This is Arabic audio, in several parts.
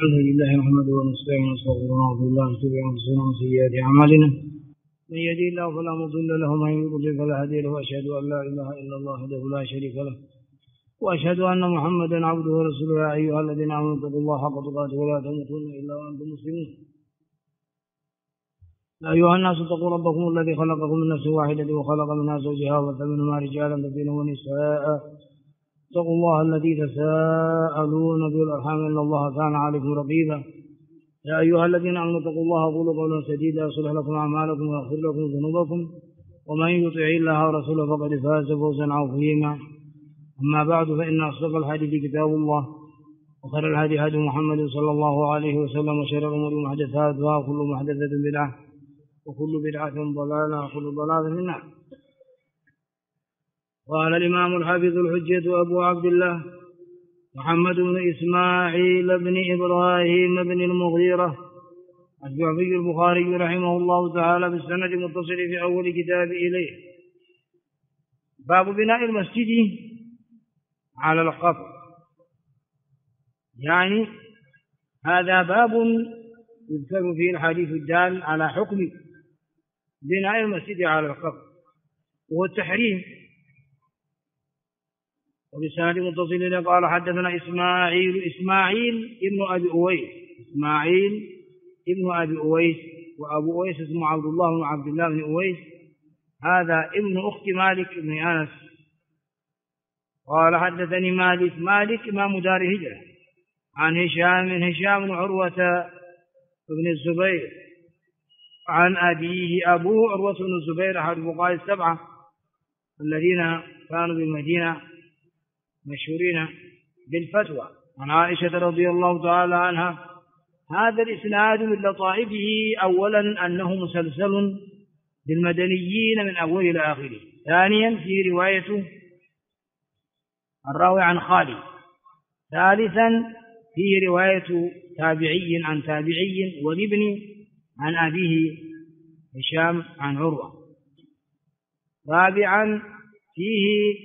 الحمد لله نحمده ونستعينه ونستغفره ونعوذ بالله من شرور انفسنا ومن سيئات اعمالنا من يهده الله فلا مضل له ومن يضلل فلا هادي له واشهد ان لا اله الا الله وحده لا شريك له واشهد ان محمدا عبده ورسوله يا ايها الذين امنوا اتقوا الله حق تقاته ولا تموتن الا وانتم مسلمون يا ايها الناس اتقوا ربكم الذي خلقكم من نفس واحده وخلق منها زوجها وبث منهما رجالا كثيرا ونساء اتقوا الله الذي تساءلون به والارحام ان الله كان عليكم رقيبا يا ايها الذين امنوا اتقوا الله وقولوا قولا سديدا يصلح لكم اعمالكم ويغفر لكم ذنوبكم ومن يطع الله ورسوله فقد فاز فوزا عظيما اما بعد فان اصدق الحديث كتاب الله وخير الهدي هدي محمد صلى الله عليه وسلم وشر الامور محدثاتها وكل محدثه بدعه وكل بدعه ضلاله وكل ضلاله في النار. قال الإمام الحافظ الحجة أبو عبد الله محمد بن إسماعيل بن إبراهيم بن المغيرة الجعفي البخاري رحمه الله تعالى بالسند المتصل في أول كتاب إليه. باب بناء المسجد على القبر، يعني هذا باب يذكر فيه الحديث الدال على حكم بناء المسجد على القبر وهو التحريم. وبسند متصل قال حدثنا إسماعيل ابن أبي أويس، إسماعيل ابن أبي أويس، وأبو أويس اسمه عبد الله بن عبد الله بن أويس، هذا ابن أخت مالك بن أنس. قال حدثني مالك إمام دار هجرة عن هشام بن عروة بن الزبير عن أبيه أبوه عروة بن الزبير أحد الفقهاء السبعة الذين كانوا بالمدينة مشهورين بالفتوى، عن عائشة رضي الله تعالى عنها. هذا الإسناد من لطائفه أولا أنه مسلسل بالمدنيين من أوله إلى آخره، ثانيا في رواية الراوي عن خالد، ثالثا فيه رواية تابعي عن تابعي والابن عن أبيه هشام عن عروة، رابعا فيه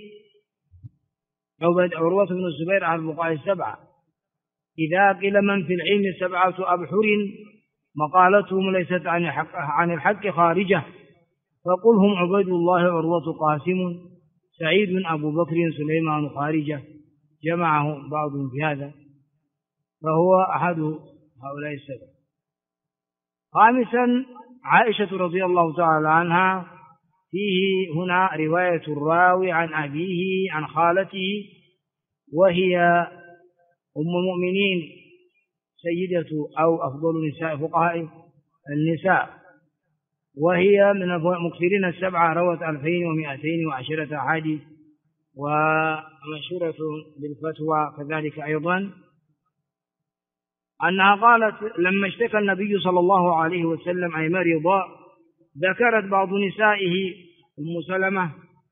عروة بن الزبير عن الفقهاء السبعة. إذا قيل من في العلم 7 أبحر مقالتهم ليست عن الحق خارجة، فقل هم عبيد الله عروة قاسم سعيد أبو بكر سليمان خارجة، جمعه بعضهم في هذا فهو أحد هؤلاء السبعة. خامسا عائشة رضي الله تعالى عنها، فيه هنا رواية الراوي عن أبيه عن خالته وهي أم المؤمنين سيدة أو أفضل نساء فقهاء النساء، وهي من المكثرين 7، روت 2210 أحاديث ومشهورة بالفتوى كذلك أيضا، أنها قالت لما اشتكى النبي صلى الله عليه وسلم أي مرض ذكرت بعض نسائه أم سلمة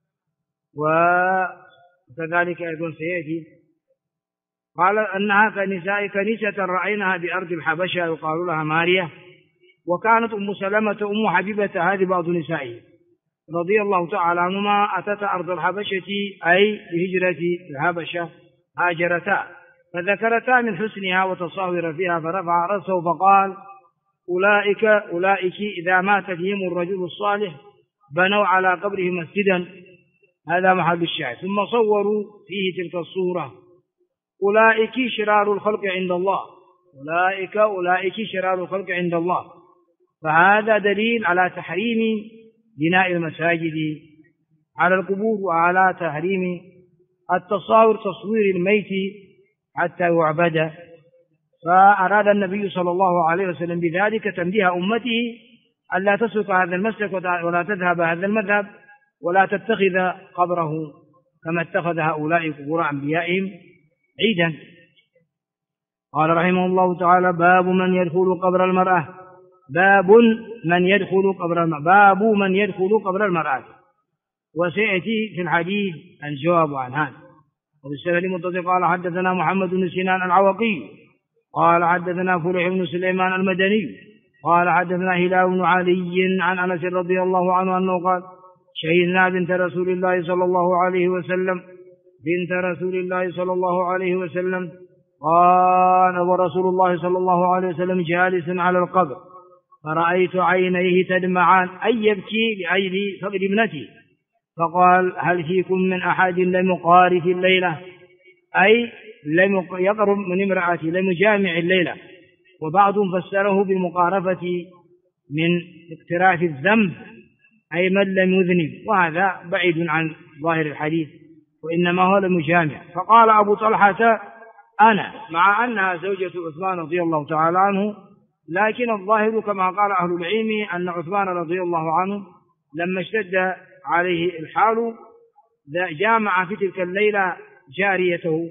وكذلك أيضا سيأتي، قال أنها كنيسة رأيناها بأرض الحبشة يقال لها ماريا، وكانت أم سلمة أم حبيبة هذه بعض نسائه رضي الله تعالى عنهما أتتا أرض الحبشة أي بهجرة الحبشة هاجرتا، فذكرتا من حسنها وتصاور فيها، فرفع رأسه فقال أولئك إذا مات فيهم الرجل الصالح بنوا على قبره مسجدا، هذا محل الشاهد، ثم صوروا فيه تلك الصورة، أولئك شرار الخلق عند الله، أولئك شرار الخلق عند الله. فهذا دليل على تحريم بناء المساجد على القبور وعلى تحريم تصوير الميت حتى يعبد. فأراد النبي صلى الله عليه وسلم بذلك تنبيه أمته ألا تسلك هذا المسلك ولا تذهب هذا المذهب ولا تتخذ قبره كما اتخذ هؤلاء قبور أنبيائهم عيدا. قال رحمه الله تعالى باب من يدخل قبر المرأة، باب من يدخل قبر المرأة، وسيأتي في الحديث الجواب عن هذا. وبالسند المتصل قال حدثنا محمد بن سنان العوقي قال حدثنا فلح بن سليمان المدني قال حدثنا هلال بن علي عن أنس رضي الله عنه أنه قال شهدنا بنت رسول الله صلى الله عليه وسلم قال: ورسول الله صلى الله عليه وسلم جالس على القبر فرأيت عينيه تدمعان، أي يبكي لأجل فقد ابنته، فقال: هل فيكم من أحد لم يقارف الليلة، أي لم يقرب من امرأته، لم يجامع الليلة. وبعضهم فسره بالمقارفة من اقتراف الذنب، أي من لم يذنب، وهذا بعيد عن ظاهر الحديث، وإنما هو لم يجامع. فقال أبو طلحة: أنا، مع أنها زوجة عثمان رضي الله تعالى عنه، لكن الظاهر كما قال أهل العلم أن عثمان رضي الله عنه لما اشتد عليه الحال جامع في تلك الليلة جاريته،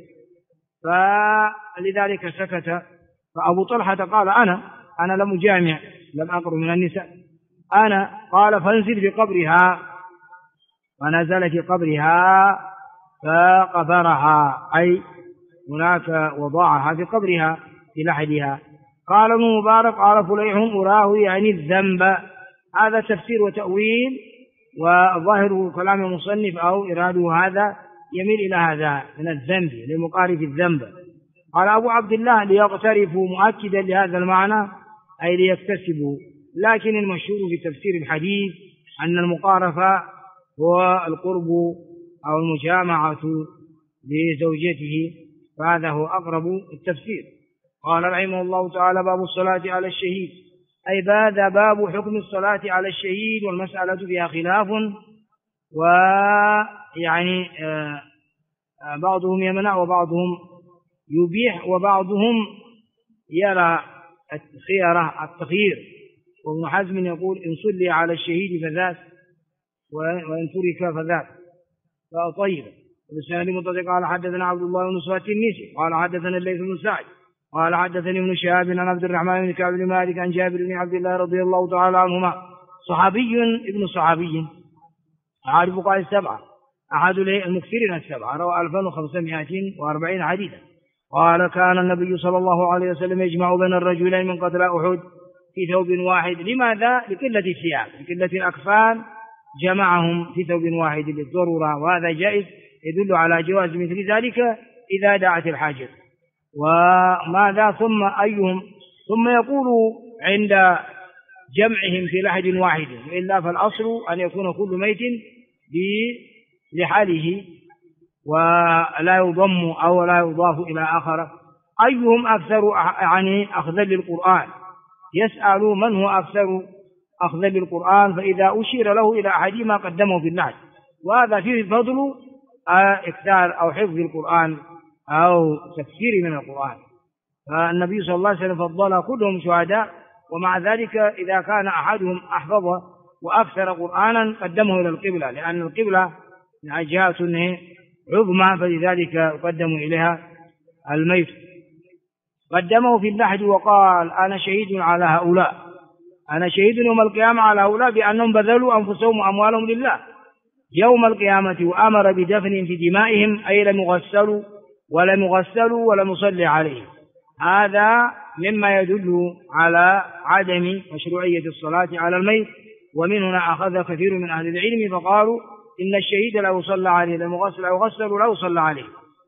فلذلك سكت. فأبو طلحة قال: أنا لم أجامع، لم أقرب من النساء. قال: فانزل في قبرها، فنزل في قبرها فقبرها، أي هناك وضعها في قبرها في لحدها. قال ابن مبارك: قال فليح: أراه يعني الذنب. هذا تفسير وتأويل، وظاهر كلام المصنف أو إراده هذا يميل إلى هذا من الذنب لمقارف الذنب. قال أبو عبد الله: ليقترفوا، مؤكدا لهذا المعنى أي ليكتسبوا، لكن المشهور في تفسير الحديث أن المقارفة هو القرب أو المجامعة لزوجته، فهذا هو أقرب التفسير. قال رحمه الله تعالى: باب الصلاة على الشهيد، أي باب حكم الصلاة على الشهيد، والمسألة فيها خلاف، ويعني بعضهم يمنع وبعضهم يبيح وبعضهم يرى التخيير. وابن حزم يقول: إن صلي على الشهيد فذاك، وإن ترك فذاك، فطيب. وبالسند المتصل قال: حدثنا عبد الله بن صهيب التنيسي قال: حدثنا الليث بن سعد قال: حدثني ابن شهاب عن عبد الرحمن بن كعب بن مالك عن جابر بن عبد الله رضي الله تعالى عنهما، صحابي ابن صحابي، عارف فقهاء السبعة، أحد المكثرين السبعة، روى 2540 حديثا. قال: كان النبي صلى الله عليه وسلم يجمع بين الرجلين من قتلى أحد في ثوب واحد. لماذا؟ لقلة الثياب، لقلة الأكفان، جمعهم في ثوب واحد للضرورة، وهذا جائز يدل على جواز مثل ذلك إذا دعت الحاجة. وماذا ثم يقول عند جمعهم في لحد واحد، وإلا فالأصل أن يكون كل ميت لحاله ولا يضم أو لا يضاف إلى آخر. أيهم أكثر يعني أخذا للقرآن، يسأل من هو أكثر أخذا للقرآن، فإذا أشير له إلى أحدهما قدمه في اللحد، وهذا فيه فضل إكثار أو حفظ القرآن أو تفسير من القرآن. فالنبي صلى الله عليه وسلم فضل كلهم شهداء، ومع ذلك إذا كان أحدهم أحفظ وأكثر قرآنا قدمه إلى القبلة، لأن القبلة جهة عظمى، فلذلك يقدم إليها الميت. قدمه في اللحد وقال: أنا شهيد على هؤلاء، أنا شهيد يوم القيامة على هؤلاء بأنهم بذلوا أنفسهم وأموالهم لله يوم القيامة، وأمر بدفن في دمائهم، أي لم يغسلوا ولم يصلي عليهم. هذا مما يدل على عدم مشروعية الصلاة على الميت. ومن هنا أخذ كثير من أهل العلم فقالوا إن الشهيد لا يصلى عليه، لم يغسل ولا يصلى عليه،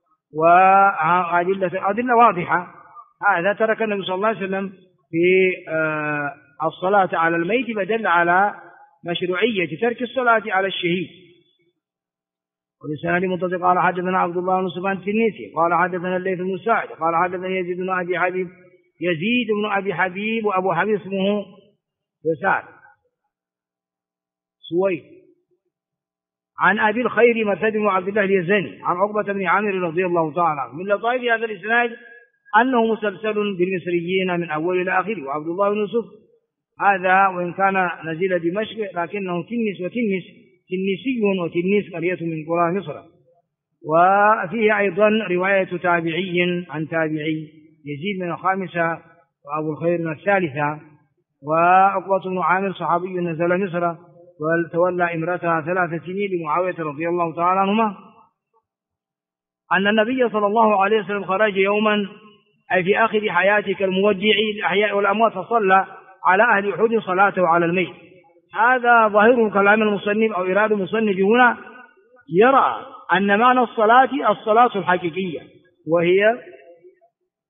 وأدلة واضحة. هذا ترك النبي صلى الله عليه وسلم في الصلاة على الميت، فدل على مشروعية ترك الصلاة على الشهيد. وبالسند المتصل قال: حدثنا عبد الله بن سفيان التنيسي قال: حدثنا الليث بن سعد قال: حدثني يزيد بن أبي حبيب وأبو حبيب اسمه يسار سويد، عن أبي الخير مرثد بن عبد الله اليزني، عن عقبة بن عامر رضي الله تعالى عنه. من لطائف هذا الإسناد أنه مسلسل بالمصريين من أول إلى آخره. وعبد الله بن يوسف هذا وإن كان نزيل دمشق لكنه تنسي وتنيس قرية من قرى مصر. وفيه أيضا رواية تابعي عن تابعي، يزيد من الخامسة وأبو الخير من الثالثة. وعقبة بن عامر صحابي نزل مصر وتولى امرأتها 3 سنين لمعاوية رضي الله تعالى عنهما، أن النبي صلى الله عليه وسلم خرج يوما أي في آخر حياته كالمودع الأحياء والأموات، فصلى على أهل أحد صلاته على الميت. هذا ظاهر كلام المصنف أو إرادة المصنف هنا، يرى أن معنى الصلاة الحقيقية، وهي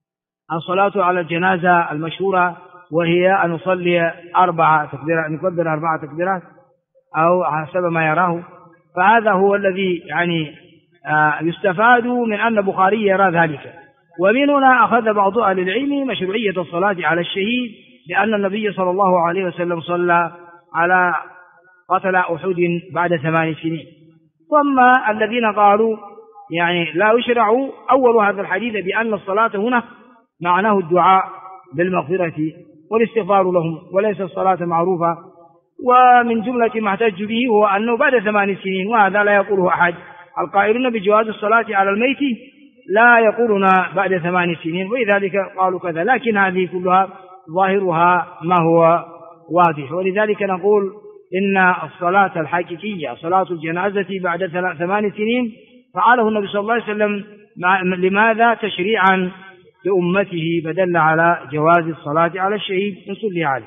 الصلاة على الجنازة المشهورة، وهي أن نصلي 4 تكبيرات، نكبر 4 تكبيرات أو حسب ما يراه. فهذا هو الذي يعني يستفاد من أن البخاري يرى ذلك. ومن هنا أخذ بعض أهل العلم مشروعية الصلاة على الشهيد، لأن النبي صلى الله عليه وسلم صلى على قتل أحد بعد 8 سنين. ثم الذين قالوا يعني لا يشرع أول هذا الحديث بأن الصلاة هنا معناه الدعاء بالمغفرة والاستغفار لهم، وليس الصلاة معروفة. ومن جملة ما احتج به هو أنه بعد 8 سنين، وهذا لا يقوله أحد. القائلون بجواز الصلاة على الميت لا يقولون بعد 8 سنين، ولذلك قالوا كذا، لكن هذه كلها ظاهرها ما هو واضح. ولذلك نقول إن الصلاة الحقيقية صلاة الجنازة بعد 8 سنين فعله النبي صلى الله عليه وسلم. لماذا؟ تشريعا لأمته، فدل على جواز الصلاة على الشهيد نصلي عليه.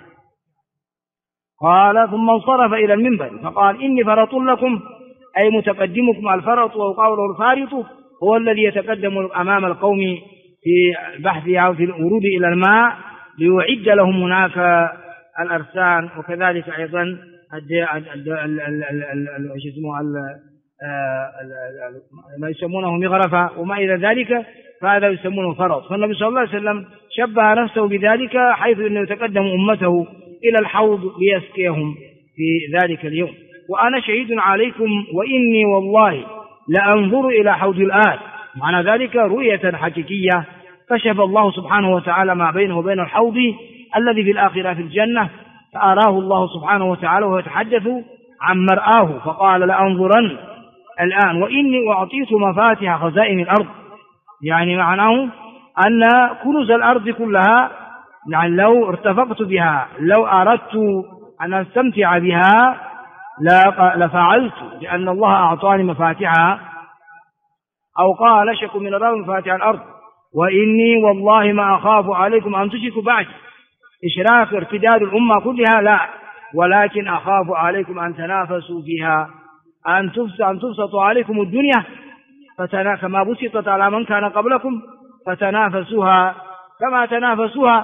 قال ثم انصرف إلى المنبر فقال إني فرط لكم، أي متقدمكم. الفرط وقوله الفارط هو الذي يتقدم أمام القوم في البحث أو في الورود إلى الماء ليعد لهم هناك الأرسان، وكذلك أيضا ما يسمونه مغرفة وما إلى ذلك، فهذا يسمونه فرط. فالنبي صلى الله عليه وسلم شبه نفسه بذلك، حيث أنه يتقدم أمته إلى الحوض ليسقيهم في ذلك اليوم. وأنا شهيد عليكم وإني والله لأنظر إلى حوض الآن. معنى ذلك رؤية حقيقية كشف الله سبحانه وتعالى ما بينه وبين الحوض الذي في الآخرة في الجنة، فأراه الله سبحانه وتعالى وهو يتحدث عن مرآه، فقال لأنظرن الآن وإني أعطيت مفاتيح خزائن الأرض. يعني معناه أن كنوز الأرض كلها يعني لو ارتفقت بها، لو أردت أن أستمتع بها لفعلت، لأن الله أعطاني مفاتيحها. أو قال شك من الراوي مفاتيح الأرض وإني والله ما أخاف عليكم أن تشركوا بعد، إشراك ارتداد الأمة كلها لا، ولكن أخاف عليكم أن تنافسوا فيها، أن تبسط عليكم الدنيا كما بسطت على من كان قبلكم، فتنافسوها كما تنافسوها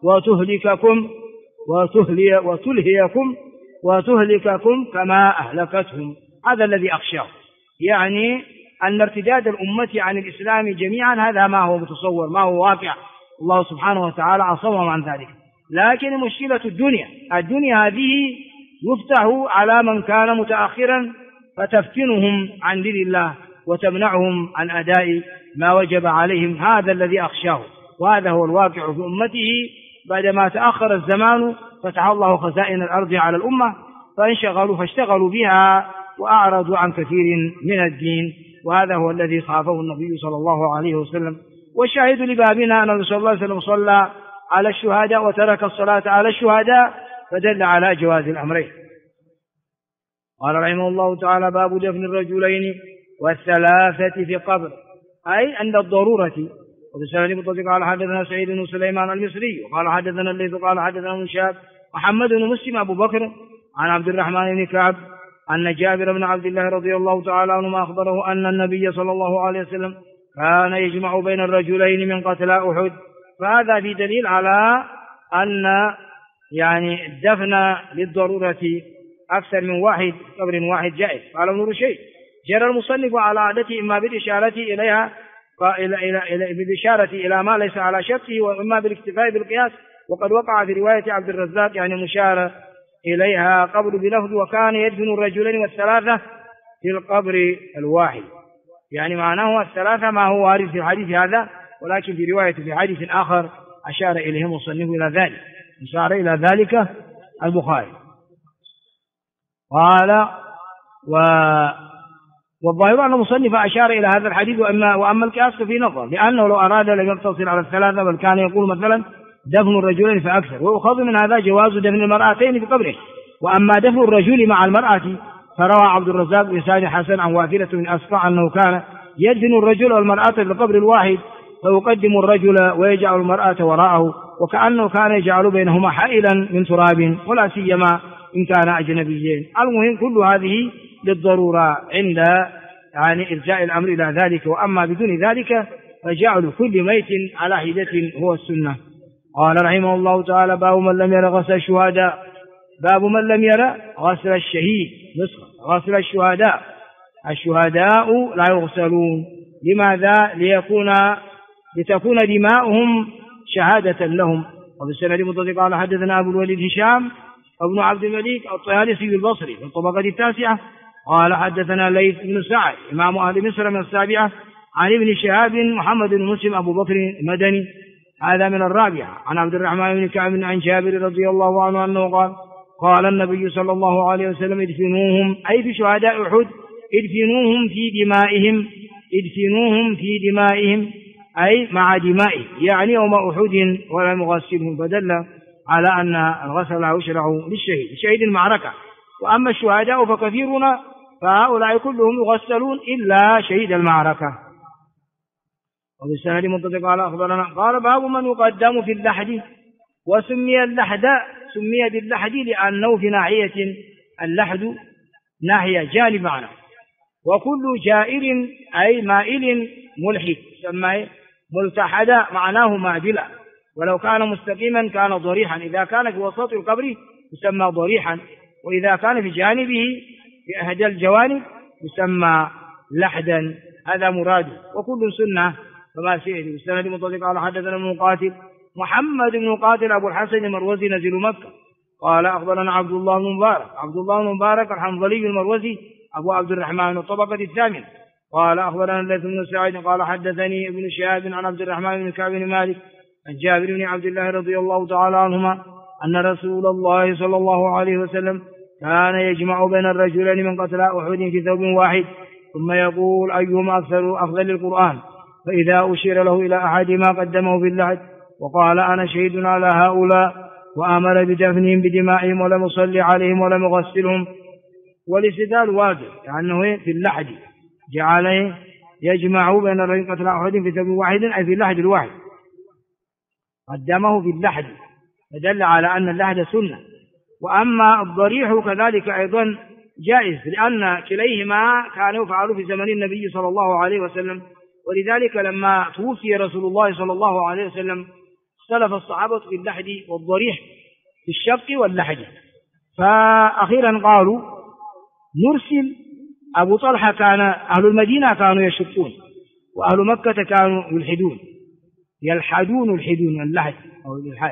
وتهلككم كما أهلكتهم. هذا الذي أخشاه، يعني أن ارتداد الأمة عن الإسلام جميعا هذا ما هو متصور، ما هو واقع. الله سبحانه وتعالى عصمهم عن ذلك. لكن مشكلة الدنيا هذه يفتح على من كان متأخرا فتفتنهم عن دين الله وتمنعهم عن أداء ما وجب عليهم. هذا الذي أخشاه، وهذا هو الواقع في أمته. بعدما تأخر الزمان فتح الله خزائن الأرض على الأمة فاشتغلوا بها وأعرضوا عن كثير من الدين، وهذا هو الذي خافه النبي صلى الله عليه وسلم. والشاهد لبابنا أن النبي صلى الله عليه وسلم صلى على الشهداء وترك الصلاة على الشهداء، فدل على جواز الأمرين. قال رحمه الله تعالى باب دفن الرجلين والثلاثة في قبر، أي عند الضرورة. وبسند مطلق قال حدثنا سعيد بن سليمان المصري وقال حدثنا الليث قال حدثنا ابن شهاب محمد بن مسلم أبو بكر عن عبد الرحمن بن كعب أن جابر بن عبد الله رضي الله تعالى عنهما أخبره أن النبي صلى الله عليه وسلم كان يجمع بين الرجلين من قتلى أحد. فهذا في دليل على أن يعني الدفن للضرورة أكثر من واحد قبر واحد جائز. قال ابن رشيد جرى المصنف على عادته إما بالإشارة إليها بالإشارة إلى ما ليس على شرطه، وإما بالاكتفاء بالقياس. وقد وقع في رواية عبد الرزاق يعني مشار إليها قبر بلفظ وكان يدفن الرجلين والثلاثة في القبر الواحد، يعني معناه الثلاثة ما هو وارد في الحديث هذا، ولكن في رواية في حديث آخر أشار إليه المصنف إلى ذلك، أشار إلى ذلك البخاري. قال والظاهر أن المصنف أشار إلى هذا الحديث، وأما القياس ففي نظر، لأنه لو أراد لم يقتصر على الثلاثة، بل كان يقول مثلا دفن الرجلين فأكثر. ويؤخذ من هذا جواز دفن المرأتين في قبره. وأما دفن الرجل مع المرأة فروى عبد الرزاق بإسناد حسن عن واثلة بن أسقع أنه كان يدفن الرجل والمرأة في القبر الواحد، فيقدم الرجل ويجعل المرأة وراءه، وكأنه كان يجعل بينهما حائلا من تراب، ولا سيما إن كان أجنبيين. المهم كل هذه للضرورة عند يعني إرجاء الأمر إلى ذلك، وأما بدون ذلك فجعل كل ميت على حدة هو السنة. قال رحمه الله تعالى: باب من لم ير غسل الشهداء. باب من لم ير غسل الشهيد، غسل الشهداء. الشهداء لا يغسلون. لماذا؟ لتكون دماؤهم شهادة لهم. وبالسند المتصل قال حدثنا أبو الوليد هشام ابن عبد الملك الطيالسي البصري في الطبقة التاسعة قال حدثنا ليث بن سعد إمام أهل مصر من السابعة عن ابن شهاب محمد بن مسلم أبو بكر المدني هذا من الرابعة عن عبد الرحمن بن كعب عن جابر رضي الله عنه أنه قال: قال النبي صلى الله عليه وسلم: ادفنوهم، أي في شهداء أحد، ادفنوهم في دمائهم أي مع دمائهم، يعني يوم أحد ولم يغسلهم، فدل على أن الغسل يشرع للشهيد شهيد المعركة. وأما الشهداء فكثيرون، فهؤلاء كلهم يغسلون إلا شهيد المعركة. وبالسند المتصل قال أخبرنا قال: باب من يقدم في اللحد. وسمي اللحد باللحد لأنه في ناحية، اللحد ناحية جانب معنى، وكل جائر أي مائل ملحد يسمى ملتحدا، معناه معدلا، ولو كان مستقيما كان ضريحا، إذا كان في وسط القبر يسمى ضريحا، وإذا كان في جانبه في أحد الجوانب يسمى لحدا. هذا مراده، وكل سنة كما سيأتي. بالسند المتصل قال حدثنا المقاتل محمد بن مقاتل أبو الحسن المروزي نزل مكة قال أخبرنا عبد الله بن مبارك الحنظلي المروزي أبو عبد الرحمن الطبقة الثامنة قال أخبرنا الليث بن سعيد قال حدثني ابن شهاب عن عبد الرحمن بن كعب بن مالك عن جابر بن عبد الله رضي الله تعالى عنهما أن رسول الله صلى الله عليه وسلم كان يجمع بين الرجلين من قتلى أحد في ثوب واحد، ثم يقول: أيهما أكثر أفضل القرآن؟ فإذا أشير له إلى أحدهما قدمه باللحد وقال: أنا شهيد على هؤلاء، وأمر بدفنهم بدمائهم ولم يصلي عليهم ولم يغسلهم. والاستدلال واضح لأنه في اللحد جعله يجمع بين الرجل قتلى أحد في ثوب واحد، أي في اللحد الواحد، قدمه في اللحد، فدل على أن اللحد سنة. وأما الضريح كذلك أيضا جائز، لأن كليهما كانوا يفعلوا في زمن النبي صلى الله عليه وسلم، ولذلك لما توفي رسول الله صلى الله عليه وسلم اختلف الصحابة في اللحد والضريح، في الشق واللحد، فأخيرا قالوا نرسل. أبو طلحة كان أهل المدينة كانوا يشقون، وأهل مكة كانوا يلحدون اللحد أو الإلحاد،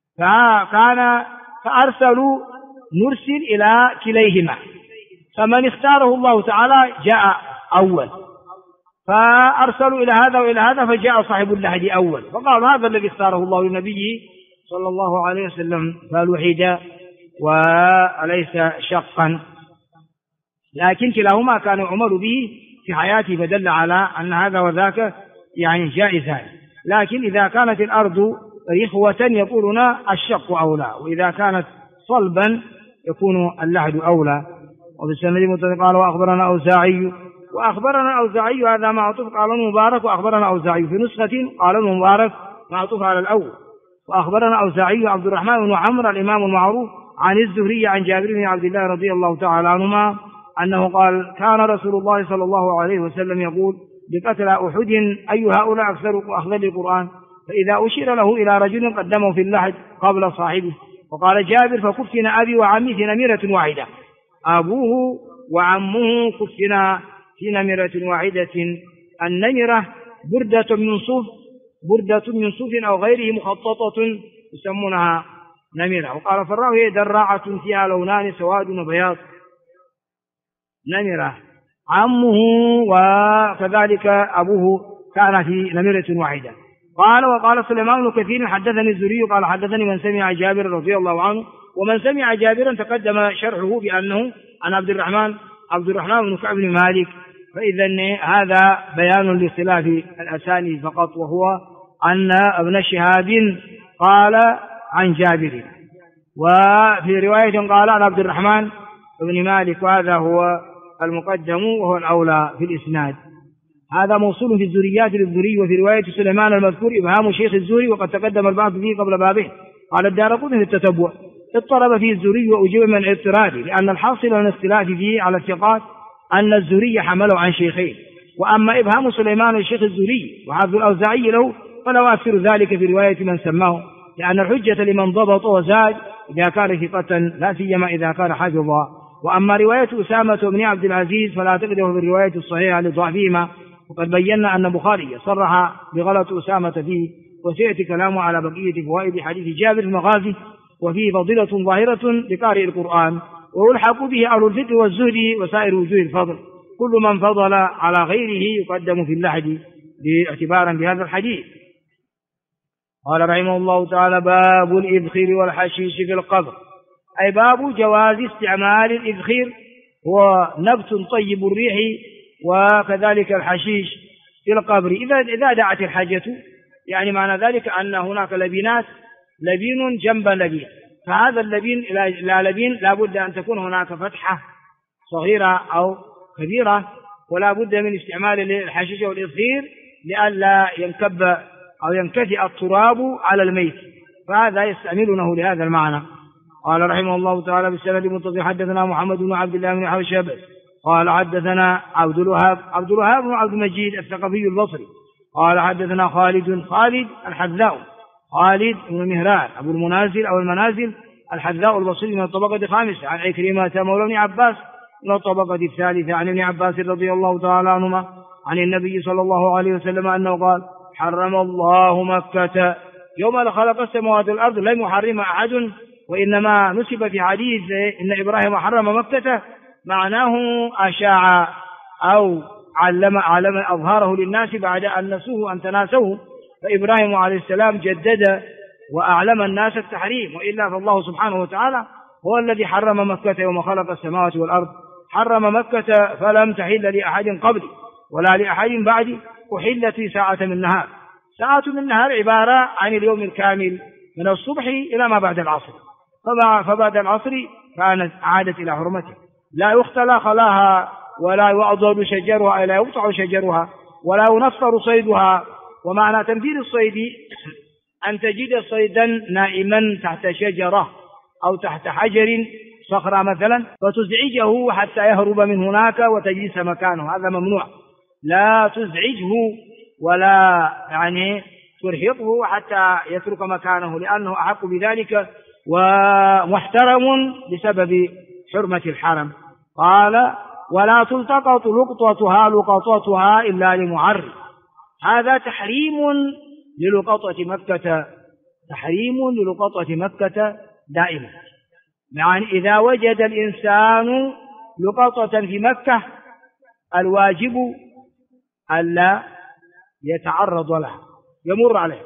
فأرسلوا نرسل إلى كليهما، فمن اختاره الله تعالى جاء أول، فأرسلوا إلى هذا وإلى هذا، فجاء صاحب اللحد أول، فقال: هذا الذي اختاره الله لنبيه صلى الله عليه وسلم، فالوحيد وليس شقا، لكن كلاهما كان عمر به في حياته، فدل على أن هذا وذاك يعني جائزان. لكن إذا كانت الأرض رخوة يقولون الشق أولى، وإذا كانت صلبا يكون اللحد أولى. وبالسند المتصل قال: وأخبرنا أوزاعي هذا معطوف قال المبارك، وأخبرنا أوزاعي في نسخة قال المبارك معطوف على الأول. وأخبرنا أوزاعي عبد الرحمن بن عمرو الإمام المعروف عن الزهري عن جابر بن عبد الله رضي الله تعالى عنهما أنه قال: كان رسول الله صلى الله عليه وسلم يقول بقتل أحد: أي هؤلاء أكثر أخذ للقرآن؟ فإذا أشير له إلى رجل قدمه في اللحد قبل صاحبه. وقال جابر: فكفن أبي وعمي في نميرة واحدة، أبوه وعمه كفنا في نميرة واحدة. النمرة بردة من صوف أو غيره مخططة يسمونها نمرة. وقال فراء: هي دراعة فيها لونان سواد وبياض. نمرة عمه وكذلك أبوه كان في نميرة واحدة. وقال سليمان بن كثير: حدثني الزهري قال حدثني من سمع جابر رضي الله عنه. ومن سمع جابرا تقدم شرحه بأنه عن عبد الرحمن بن كعب بن مالك، فإذا هذا بيان لاختلاف الأسانيد فقط، وهو أن ابن شهاب قال عن جابر، وفي رواية قال عن عبد الرحمن بن مالك، وهذا هو المقدم وهو الأولى في الإسناد. هذا موصول في الزريات للزهري. وفي رواية سليمان المذكور إبهام شيخ الزهري، وقد تقدم البعض فيه قبل بابه. قال الدارقطني في التتبع: اضطرب فيه الزهري وأجيب من الاضطراب، لأن الحاصل من الاختلاف فيه على الثقات أن الزهري حمله عن شيخين، وأما إبهام سليمان الشيخ الزهري وحافظ الأوزاعي له فلا يؤثر ذلك في رواية من سماه، لأن الحجة لمن ضبط وزاد إذا كان ثقة لا سيما إذا كان حافظا. وأما رواية أسامة بن عبد العزيز فلا تقدح في الرواية الصحيحة لضعفهما، وقد بينا أن البخاري صرح بغلط أسامة فيه، وسيأتي كلامه على بقية فوائد حديث جابر المغازي، وفيه فضيلة ظاهرة لقارئ القرآن، ويلحق به أهل الفقه والزهد وسائر وجوه الفضل، كل من فضل على غيره يقدم في اللحد اعتبارا بهذا الحديث. قال رحمه الله تعالى: باب الإذخير والحشيش في القبر، أي باب جواز استعمال الإذخير، هو نبت طيب الريح، وكذلك الحشيش في القبر إذا دعت الحاجة. يعني معنى ذلك أن هناك لبنات، لبين جنب لبين، فهذا اللبين لا لبين لا بد أن تكون هناك فتحة صغيرة أو كبيرة، ولا بد من استعمال الحشيش والإذخير لئلا ينكب أو ينكثئ التراب على الميت، فهذا يستعملونه لهذا المعنى. قال رحمه الله تعالى: بالسند المتصل حدثنا محمد بن عبد الله بن حوشب قال حدثنا عبد الوهاب بن عبد المجيد الثقفي البصري قال حدثنا خالد الحذاء، خالد بن مهران أبو المنازل أو المنازل الحذاء البصري من الطبقة الخامسة، عن عكرمة مولى ابن عباس من الطبقة الثالثة، عن ابن عباس رضي الله تعالى عنهما عن النبي صلى الله عليه وسلم أنه قال: حرم الله مكة يوم خلق السماوات والأرض لم يحرم أحد. وإنما نسب في حديث إن إبراهيم حرم مكة معناه أشاع أو علم أظهاره للناس بعد أن نسوه أن تناسوه، فإبراهيم عليه السلام جدد وأعلم الناس التحريم، وإلا فالله سبحانه وتعالى هو الذي حرم مكة يوم خلق السماوات والأرض، حرم مكة فلم تحل لأحد قبلي ولا لأحد بعدي، أحلت في ساعة من النهار. ساعة من النهار عبارة عن اليوم الكامل من الصبح إلى ما بعد العصر، فبعد العصر كانت عادت إلى حرمته، لا يختلى خلاها ولا يعضد شجرها، لا يقطع شجرها ولا ينفر صيدها. ومعنى تنفير الصيد أن تجد صيدا نائما تحت شجرة أو تحت حجر صخرة مثلا، فتزعجه حتى يهرب من هناك وتجلس مكانه، هذا ممنوع. لا تزعجه ولا يعني ترهقه حتى يترك مكانه، لأنه أحق بذلك ومحترم بسبب حرمة الحرم. قال: ولا تلتقط لقطتها إلا لمعرض. هذا تحريم للقطة مكة، تحريم للقطة مكة دائما. يعني إذا وجد الإنسان لقطة في مكة الواجب ألا يتعرض لها، يمر عليها،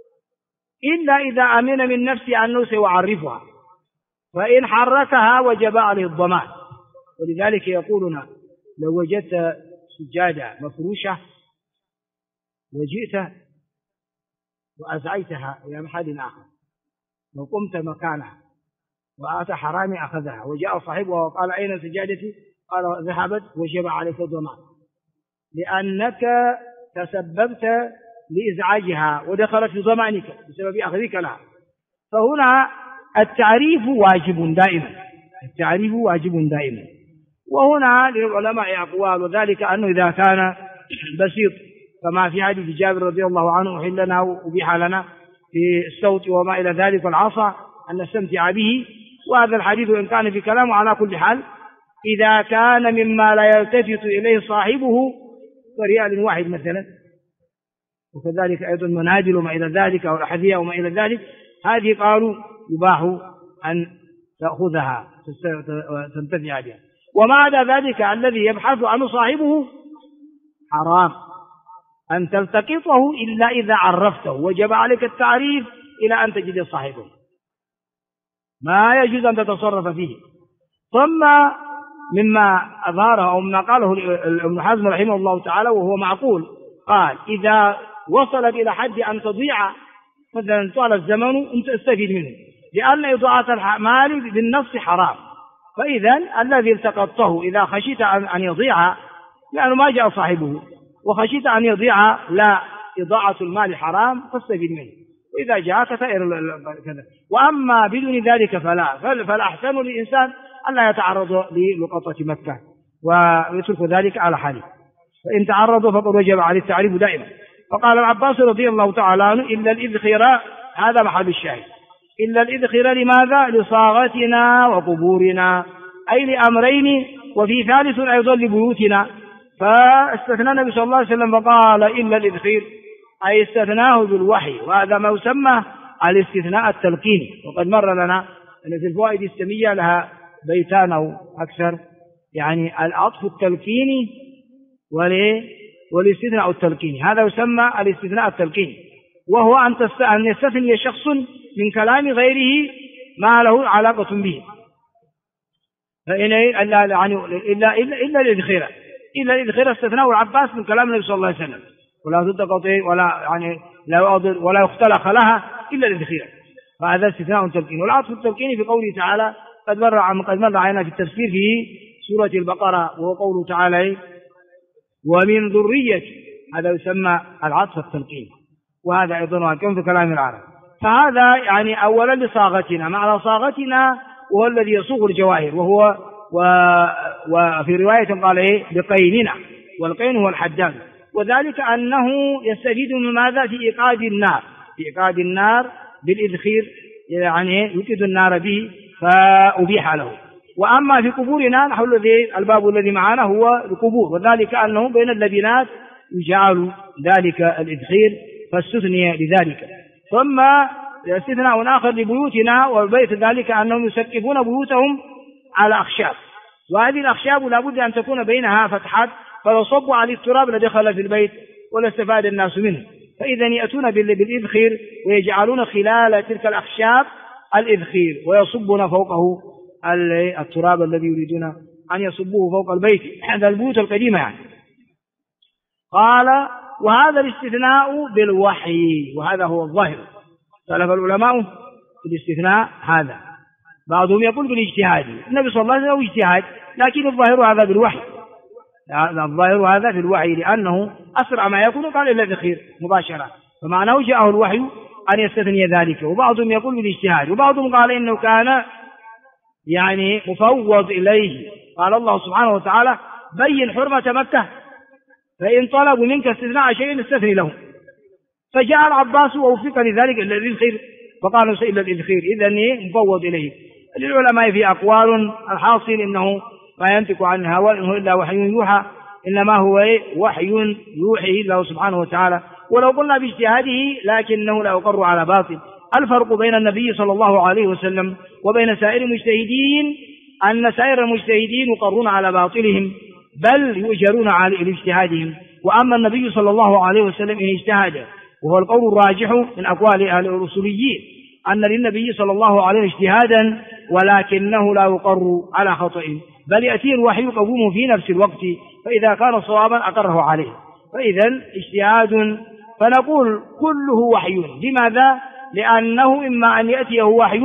إلا إذا أمن من نفسه أنه سيعرفها، فإن حركها وجب عليه الضمان. ولذلك يقولون: لو وجدت سجادة مفروشة وجئت وأزعيتها إلى محل آخر وقمت مكانها وأتى حرامي أخذها وجاء صاحبها وقال: أين سجادتي؟ قال: ذهبت، وجب عليك الضمان، لأنك تسببت لإزعاجها ودخلت في ضمانك بسبب أخذك لها. فهنا التعريف واجب دائما، التعريف واجب دائما. وهنا للعلماء أقوال، وذلك أنه إذا كان بسيط كما في حديث جابر رضي الله عنه: أحل لنا وأبيح لنا في الصوت وما إلى ذلك والعصا أن نستمتع به. وهذا الحديث إن كان في كلامه على كل حال إذا كان مما لا يلتفت إليه صاحبه كريال واحد مثلا، وكذلك أيضا منادل وما إلى ذلك أو الأحذية وما إلى ذلك، هذه قالوا يباح أن تأخذها وتنتفع بها. وما عدا ذلك الذي يبحث عنه صاحبه حرام أن تلتقطه إلا إذا عرفته، وجب عليك التعريف إلى أن تجد صاحبه، ما يجوز أن تتصرف فيه. ثم مما أظهره أو مما قاله ابن حزم رحمه الله تعالى وهو معقول، قال: إذا وصلت إلى حد أن تضيع مثلا طال الزمن أنت استفيد منه، لأن إضاعة المال بالنص حرام. فإذا الذي التقطته إذا خشيت أن يضيع لأنه ما جاء صاحبه وخشيت أن يضيع، لا، إضاعة المال حرام فاستفيد منه، وإذا جاءك سائر كذا. وأما بدون ذلك فالأحسن للإنسان أن لا يتعرض للقطة مكة ويترك ذلك على حاله. فإن تعرضوا فقد وجب عليه التعريف دائما. فقال العباس رضي الله تعالى عنه إلا الإذخر، هذا محل الشاهد، إلا الإذخر لماذا؟ لصاغتنا وقبورنا، أي لأمرين، وفي ثالث أيضا لبيوتنا. فاستثنى النبي صلى الله عليه وسلم فقال إلا الإذخر، أي استثناه بالوحي، وهذا ما يسمى الاستثناء التلقيني. وقد مر لنا أن في الفوائد السمية لها بيتان أو أكثر، يعني العطف التلقيني والاستثناء التلقيني، هذا يسمى الاستثناء التلقيني، وهو أن يستثني شخص من كلام غيره ما له علاقة به. فإن إلا الإذخرة، إلا الإذخرة استثناء العباس من كلام النبي صلى الله عليه وسلم، ولا تدقط ولا يعني لا يؤضر ولا يختلق لها إلا الإذخرة، فهذا استثناء تلقيني. والعطف التلقيني في قوله تعالى قد مر علينا في التفسير في سورة البقرة، وهو قوله تعالى ومن ذرية، هذا يسمى العطف التلقيني، وهذا أيضا كم في كلام العرب. فهذا يعني أولا لصاغتنا، معنى صاغتنا وهو الذي يصوغ الجواهر، وفي رواية قال بقيننا، والقين هو الحداد، وذلك أنه يستفيد من ماذا؟ في إيقاد النار، في إيقاد النار بالإذخير، يعني يوقد النار به فأبيح له. وأما في قبورنا نحن الباب الذي معنا هو القبور، وذلك أنه بين اللبنات يجعل ذلك الإذخير فاستثني لذلك. ثم استثناء آخر لبيوتنا، والبيت ذلك أنهم يسقفون بيوتهم على أخشاب، وهذه الأخشاب لابد أن تكون بينها فتحات، فلو صبوا عليه التراب لدخل في البيت ولا استفاد الناس منه. فإذا يأتون بالإذخير ويجعلون خلال تلك الأخشاب الإذخير، ويصبون فوقه التراب الذي يريدون أن يصبوه فوق البيت، هذا البيوت القديمة يعني. قال وهذا الاستثناء بالوحي، وهذا هو الظاهر. سلف العلماء في الاستثناء هذا، بعضهم يقول بالاجتهاد، النبي صلى الله عليه وسلم اجتهاد، لكن الظاهر هذا بالوحي، الظاهر هذا بالوحي، لأنه أسرع ما يكون قال إلا الإذخير مباشرة، فمعناه جاءه الوحي أن يستثني ذلك. وبعضهم يقول بالاجتهاد، وبعضهم قال إنه كان يعني مفوض إليه، قال الله سبحانه وتعالى بين حرمة مكة، فإن طلبوا منك استثناء شيء استثني لهم، فجاء العباس ووفق لذلك إلا الإذخير، فقالوا إلا الإذخير، إذن مفوض إليه. للعلماء في أقوال، الحاصل إنه ما ينطق عن هوى إنه إلا وحي يوحى، إنما هو وحي يوحي الله سبحانه وتعالى، ولو قلنا باجتهاده لكنه لا يقر على باطل. الفرق بين النبي صلى الله عليه وسلم وبين سائر المجتهدين أن سائر المجتهدين يقرون على باطلهم، بل يؤجرون على اجتهادهم، وأما النبي صلى الله عليه وسلم إن اجتهد، وهو القول الراجح من أقوال أهل الأصوليين أن للنبي صلى الله عليه اجتهادا، ولكنه لا يقر على خطأ، بل يأتيه الوحي يقومه في نفس الوقت، فإذا كان صوابا أقره عليه. فإذا اجتهاد، فنقول كله وحي. لماذا؟ لأنه إما أن يأتيه وحي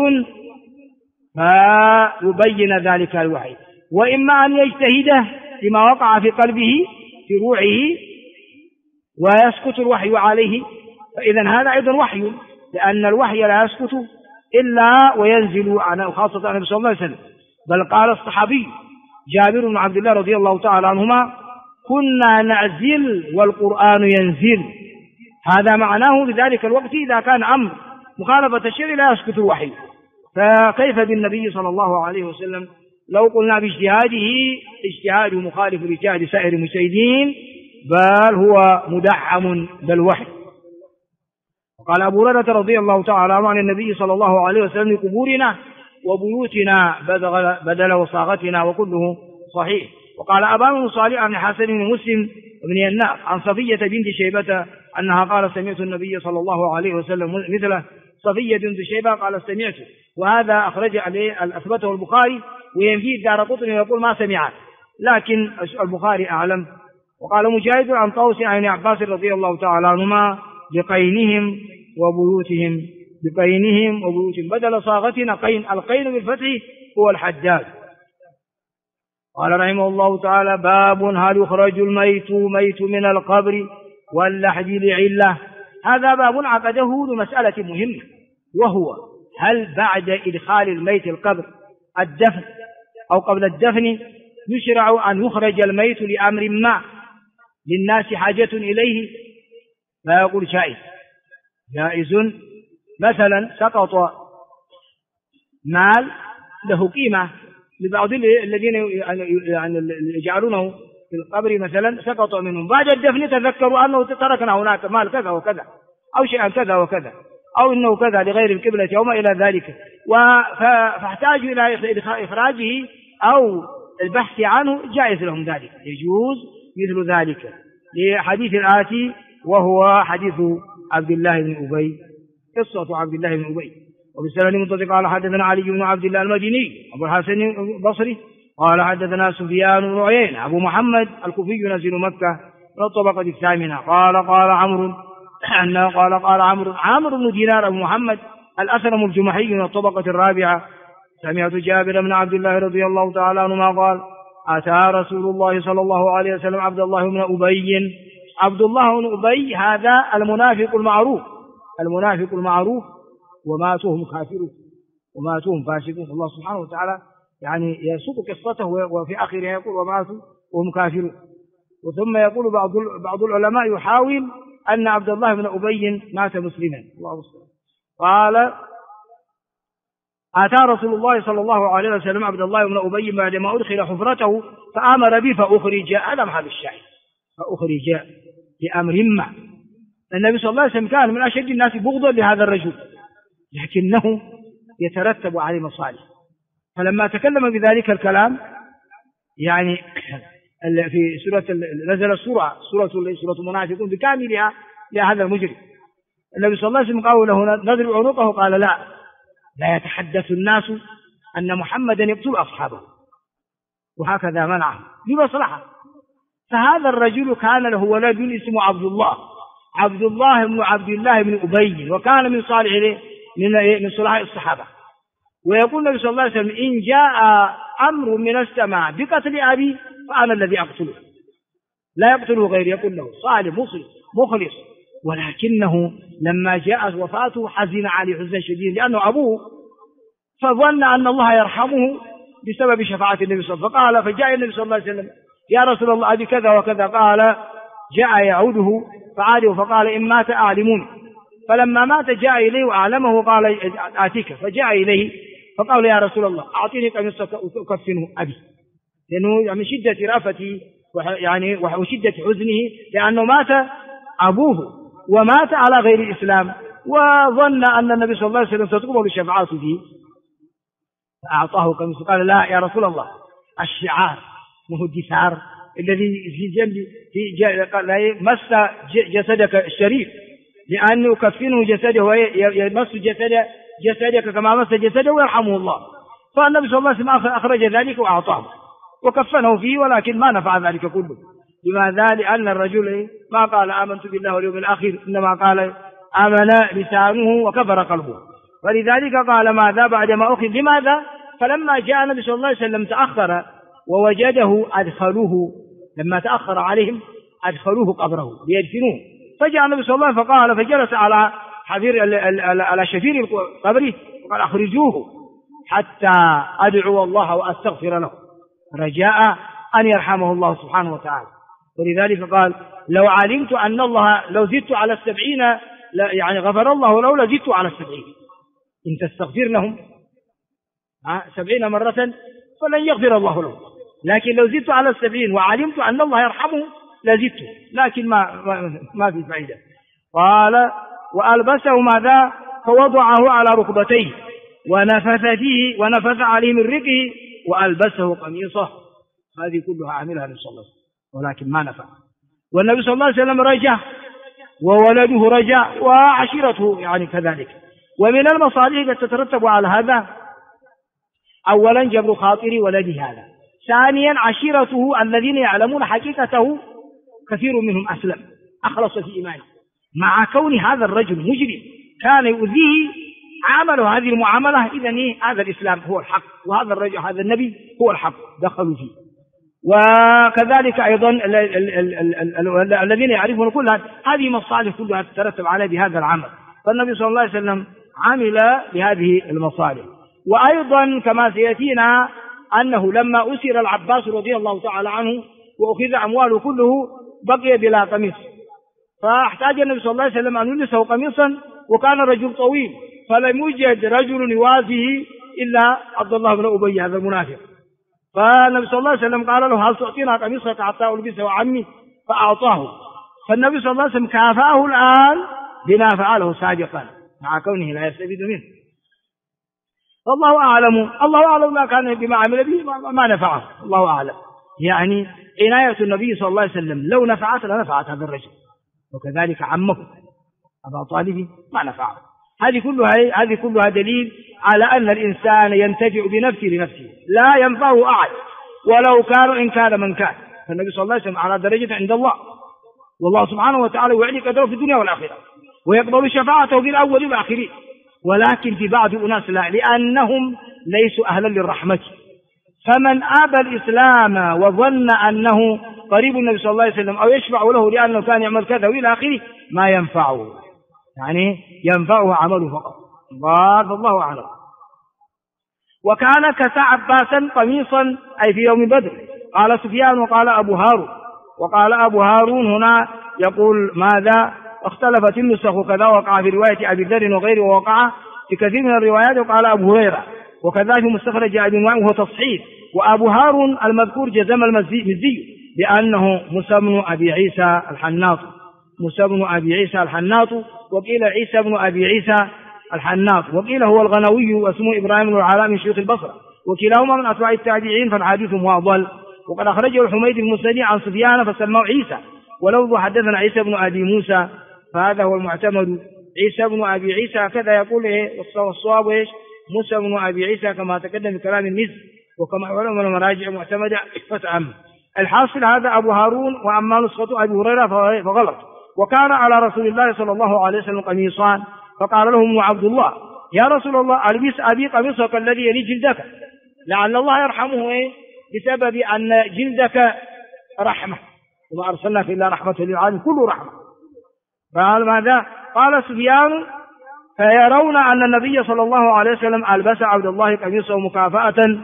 فيبين ذلك الوحي، وإما أن يجتهده لما وقع في قلبه في روعه ويسقط الوحي عليه، فإذا هذا أيضا وحي، لأن الوحي لا يسقط إلا وينزل عن خاصة النبي صلى الله عليه وسلم. بل قال الصحابي جابر بن عبد الله رضي الله تعالى عنهما كنا نعزل والقرآن ينزل، هذا معناه لذلك الوقت إذا كان أمر مخالفة الشرع لا يسقط الوحي، فكيف بالنبي صلى الله عليه وسلم لو قلنا باجتهاده اجتهاد مخالف لاجتهاد سائر المجتهدين، بل هو مدعم بالوحي. قال أبو هريرة رضي الله تعالى عنه عن النبي صلى الله عليه وسلم قبورنا وبيوتنا بدل وصاغتنا، وكله صحيح. وقال أبان بن صالح عن حسن بن مسلم بن يناء عن صفية بنت شيبة أنها قال سمعت النبي صلى الله عليه وسلم مثله. صفية بنت شيبة قال سمعت، وهذا أخرج عليه أثبته البخاري، وينفيه الدارقطني ويقول ما سمعت، لكن البخاري أعلم. وقال مجاهد عن طاووس عن عباس رضي الله تعالى عنهما بقينهم وبيوتهم، بقينهم وبيوتهم بدل صاغتنا قين، القين بالفتح هو الحداد. قال رحمه الله تعالى باب هل يخرج الميت من القبر واللحد لعلة. هذا باب عقده لمسألة مهمة، وهو هل بعد إدخال الميت القبر الدفن أو قبل الدفن يشرع أن يخرج الميت لأمر ما، للناس حاجة إليه فيقول جائز. مثلا سقط مال له قيمة لبعض الذين يعني يجعلونه في القبر مثلا، سقط منهم بعد الدفن تذكروا أنه تركنا هناك مال كذا وكذا أو شيئا كذا وكذا أو إنه كذا لغير القبلة أو ما إلى ذلك، فاحتاجوا إلى إخراجه أو البحث عنه، جائز لهم ذلك، يجوز مثل ذلك لحديث الآتي وهو حديث عبد الله بن أبي، قصة عبد الله بن أبي. وبالسند المتصل قال حدثنا علي بن عبد الله المديني أبو الحسن البصري قال حدثنا سفيان بن عيينة أبو محمد الكوفي نزيل مكة من الطبقة الثامنة قال عمرو بن دينار أبو محمد الأسلم الجمحي من الطبقة الرابعة سمعت جابر بن عبد الله رضي الله تعالى عنهما قال أتى رسول الله صلى الله عليه وسلم عبد الله بن أبي. عبد الله بن أبي هذا المنافق المعروف وماتوهم كافرون وماتوهم فاسقون. الله سبحانه وتعالى يعني يسوق قصته وفي آخرها يقول وماتوا وهم كافرون. وثم يقول بعض العلماء يحاول أن عبد الله بن أبي مات مسلما. الله أكبر. قال أتى رسول الله صلى الله عليه وسلم عبد الله بن أبي بعدما أدخل حفرته فآمر به فأخرج. هذا محل الشاهد، فأخرج بأمر ما. النبي صلى الله عليه وسلم كان من أشد الناس بغضا لهذا الرجل، لكنه يترتب عليه مصالح. فلما تكلم بذلك الكلام يعني في سورة نزل سورة المنافقون بكاملها لهذا المجرم، النبي صلى الله عليه وسلم قال له نضرب عنقه، قال لا يتحدث الناس أن محمدا يقتل أصحابه، وهكذا منعه بمصلحة. فهذا الرجل كان له ولد اسمه عبد الله بن عبد الله بن أبي، وكان من صالح من صلاح الصحابة. ويقول النبي صلى الله عليه وسلم إن جاء أمر من السماء بقتل أبي فأنا الذي أقتله، لا يقتله غيري، يقول له صالح مخلص. ولكنه لما جاءت وفاته حزن عليه حزن شديد لأنه أبوه، فظن أن الله يرحمه بسبب شفاعة النبي صلى الله عليه وسلم. فجاء النبي صلى الله عليه وسلم يا رسول الله أبي كذا وكذا، قال جاء يعوده فعاده فقال إن مات أعلموني. فلما مات جاء إليه وأعلمه قال آتيك، فجاء إليه فقال يا رسول الله أعطيني قميص أكفنه أبي، لأنه من شدة رأفتي يعني وشدة حزنه لأنه مات أبوه ومات على غير الإسلام، وظن أن النبي صلى الله عليه وسلم تطلب شفاعته فيه، فأعطاه قميص. قال لا يا رسول الله الشعار وهو الدثار الذي في جنبي قال مس جسدك الشريف، لأنه يكفنه جسده ويمس جسدك كما مس جسده ويرحمه الله. فالنبي صلى الله عليه وسلم أخرج ذلك وأعطاه وكفنه فيه، ولكن ما نفع ذلك كله. لماذا؟ لأن الرجل ما قال آمنت بالله واليوم الآخر، إنما قال آمن لسانه وكفر قلبه. ولذلك قال ماذا بعدما أخذ. لماذا؟ فلما جاء النبي صلى الله عليه وسلم تأخر ووجده أدخلوه، لما تأخر عليهم أدخلوه قبره ليدفنوه. فجاء النبي صلى الله عليه وسلم فقال فجلس على شفير قبره وقال أخرجوه حتى أدعو الله وأستغفر له رجاء أن يرحمه الله سبحانه وتعالى. ولذلك قال لو علمت أن الله لو زدت على 70 يعني غفر الله لو لزدت على 70. إن تستغفر لهم 70 مرة فلن يغفر الله لهم، لكن لو زدت على 70 وعلمت أن الله يرحمه لزدت، لكن ما في فائدة. قال وألبسه ماذا؟ فوضعه على ركبتيه ونفث فيه ونفث عليه من رقه وألبسه قميصه. هذه كلها عملها النبي صلى الله عليه وسلم ولكن ما نفع. والنبي صلى الله عليه وسلم رجع وولده رجع وعشيرته يعني كذلك. ومن المصالح التي تترتب على هذا أولا جبر خاطر ولده هذا، ثانيا عشيرته الذين يعلمون حقيقته كثير منهم أسلم أخلص في إيمانه، مع كون هذا الرجل مجرم كان يؤذيه عمله هذه المعاملة. إذن هذا الإسلام هو الحق، وهذا الرجل هذا النبي هو الحق دخلوا فيه. وكذلك أيضا الذين يعرفون كل هذه مصالح كلها تترتب عليه بهذا العمل. فالنبي صلى الله عليه وسلم عمل بهذه المصالح. وأيضا كما سيأتينا أنه لما أسر العباس رضي الله تعالى عنه وأخذ أمواله كله بقي بلا قميص، فاحتاج النبي صلى الله عليه وسلم أن يلبسه قميصا، وكان رجل طويل، فلم يوجد رجل يوازيه إلا عبد الله بن أبي هذا المنافق. فالنبي صلى الله عليه وسلم قال له: هل تعطينا قميصك حتى ألبسه عمي؟ فأعطاه. فالنبي صلى الله عليه وسلم كافأه الآن بما فعله سابقا مع كونه لا يستفيد منه. الله أعلم ما كان بما عمل به ما نفعه، الله أعلم. يعني عناية النبي صلى الله عليه وسلم لو نفعت لنفعت هذا الرجل، وكذلك عمه أبا طالب ما نفعه. هذه كلها دليل على أن الإنسان ينتفع بنفسه لنفسه، لا ينفعه أحد ولو كان إن كان من كان. فالنبي صلى الله عليه وسلم على درجة عند الله، والله سبحانه وتعالى يعلي قدره في الدنيا والآخرة، ويقبل شفاعته في الأول والآخرين. ولكن في بعض الناس لا، لأنهم ليسوا أهلا للرحمة. فمن أبى الإسلام وظن أنه قريب النبي صلى الله عليه وسلم أو يشفع له لأنه كان يعمل كذا وإلى آخره ما ينفعه، يعني ينفعه عمله فقط. الله أعلم. وكان كسى عباسا قميصا أي في يوم بدر. قال سفيان وقال أبو هارون هنا يقول ماذا؟ اختلفت النسخ وكذا وقع في رواية أبي ذر وغيره، ووقع في كثير من الروايات. وقال أبو هريرة وكذا في مستخرج أبي نعيم وهو تصحيح. وأبو هارون المذكور جزم المزي بأنه موسى بن أبي عيسى الحناط، وقيل عيسى بن أبي عيسى الحناط، وقيل هو الغنوي واسمه إبراهيم بن العلاء من شيوخ البصرة، وكلاهما من أتباع التابعين، فالحديث مواضل. وقد أخرجه الحميدي في المسند عن سفيان فسماه عيسى، ولو حدثنا عيسى بن أبي موسى فهذا هو المعتمد. عيسى بن أبي عيسى كذا يقول والصواب إيش؟ موسى بن أبي عيسى كما تقدم في كلام المزي، وكما علم المراجع معتمدة فتعم. الحاصل هذا أبو هارون، وأما نسخة أبي هريرة فغلط. وكان على رسول الله صلى الله عليه وسلم قميصان، فقال لهم عبد الله: يا رسول الله ألبس أبي قميصك الذي يلي جلدك، لعل الله يرحمه بسبب أن جلدك رحمة، وما أرسلناك إلا رحمة للعالمين، كله رحمة. فقال ماذا؟ قال سفيان: فيرون أن النبي صلى الله عليه وسلم ألبس عبد الله قميصه مكافأة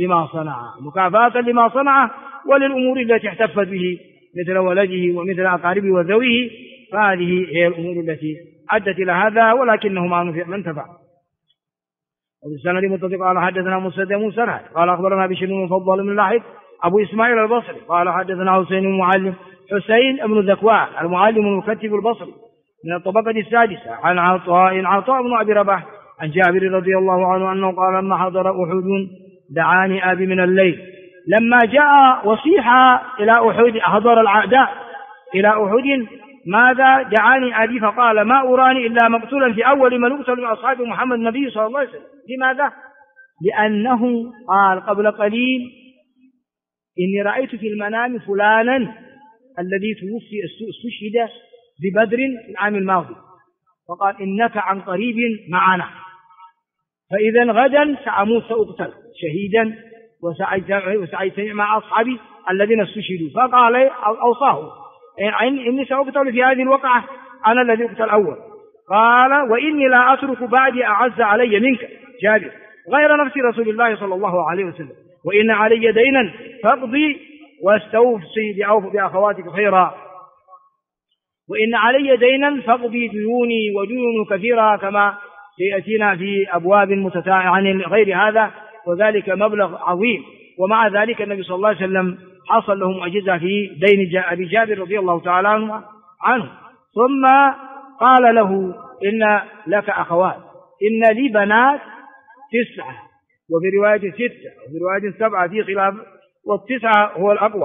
لما صنع وللأمور التي احتفت به مثل ولده ومثل أقاربه وذويه، فهذه هي الأمور التي أدت إلى هذا، ولكنه ما انتفع. وبالسند متصل قال حدثنا موسى قال أخبرنا بشر بن مفضل بن لاحق أبو إسماعيل البصري قال حدثنا حسين بن ذكوان المعلم المكتب البصري من الطبقة السادسة عن عطاء بن أبي رباح عن جابر رضي الله عنه أنه قال: لما حضر أحد دعاني أبي من الليل. لما جاء وصيح إلى أحد، حضر الأعداء إلى أحد، ماذا؟ دعاني أبي فقال: ما أراني إلا مقتولا في أول من يقتل من أصحاب محمد النبي صلى الله عليه وسلم. لماذا؟ لأنه قال قبل قليل: إني رأيت في المنام فلانا الذي توفي استشهد ببدر في العام الماضي، فقال: إنك عن قريب معنا، فإذا غدا سأموت سأقتل شهيدا وسأجتمع مع أصحابي الذين استشهدوا. فقال أوصاه: إني سأقتل في هذه الوقعة، أنا الذي أقتل أول. قال: وإني لا أترك بعدي أعز علي منك جابر غير نفس رسول الله صلى الله عليه وسلم، وإن علي دينا فاقضي واستوفي بأخواتك خيرا، وإن علي دينا فاقضي ديوني وديون كثيرة كما سيأتينا في أبواب عن غير هذا، وذلك مبلغ عظيم. ومع ذلك النبي صلى الله عليه وسلم حصل له معجزة في دين أبي جابر رضي الله تعالى عنه. ثم قال له: إن لك أخوات، إن لي بنات 9، وفي رواية 6 وفي رواية 7 في خلاف، والتسعة هو الأقوى.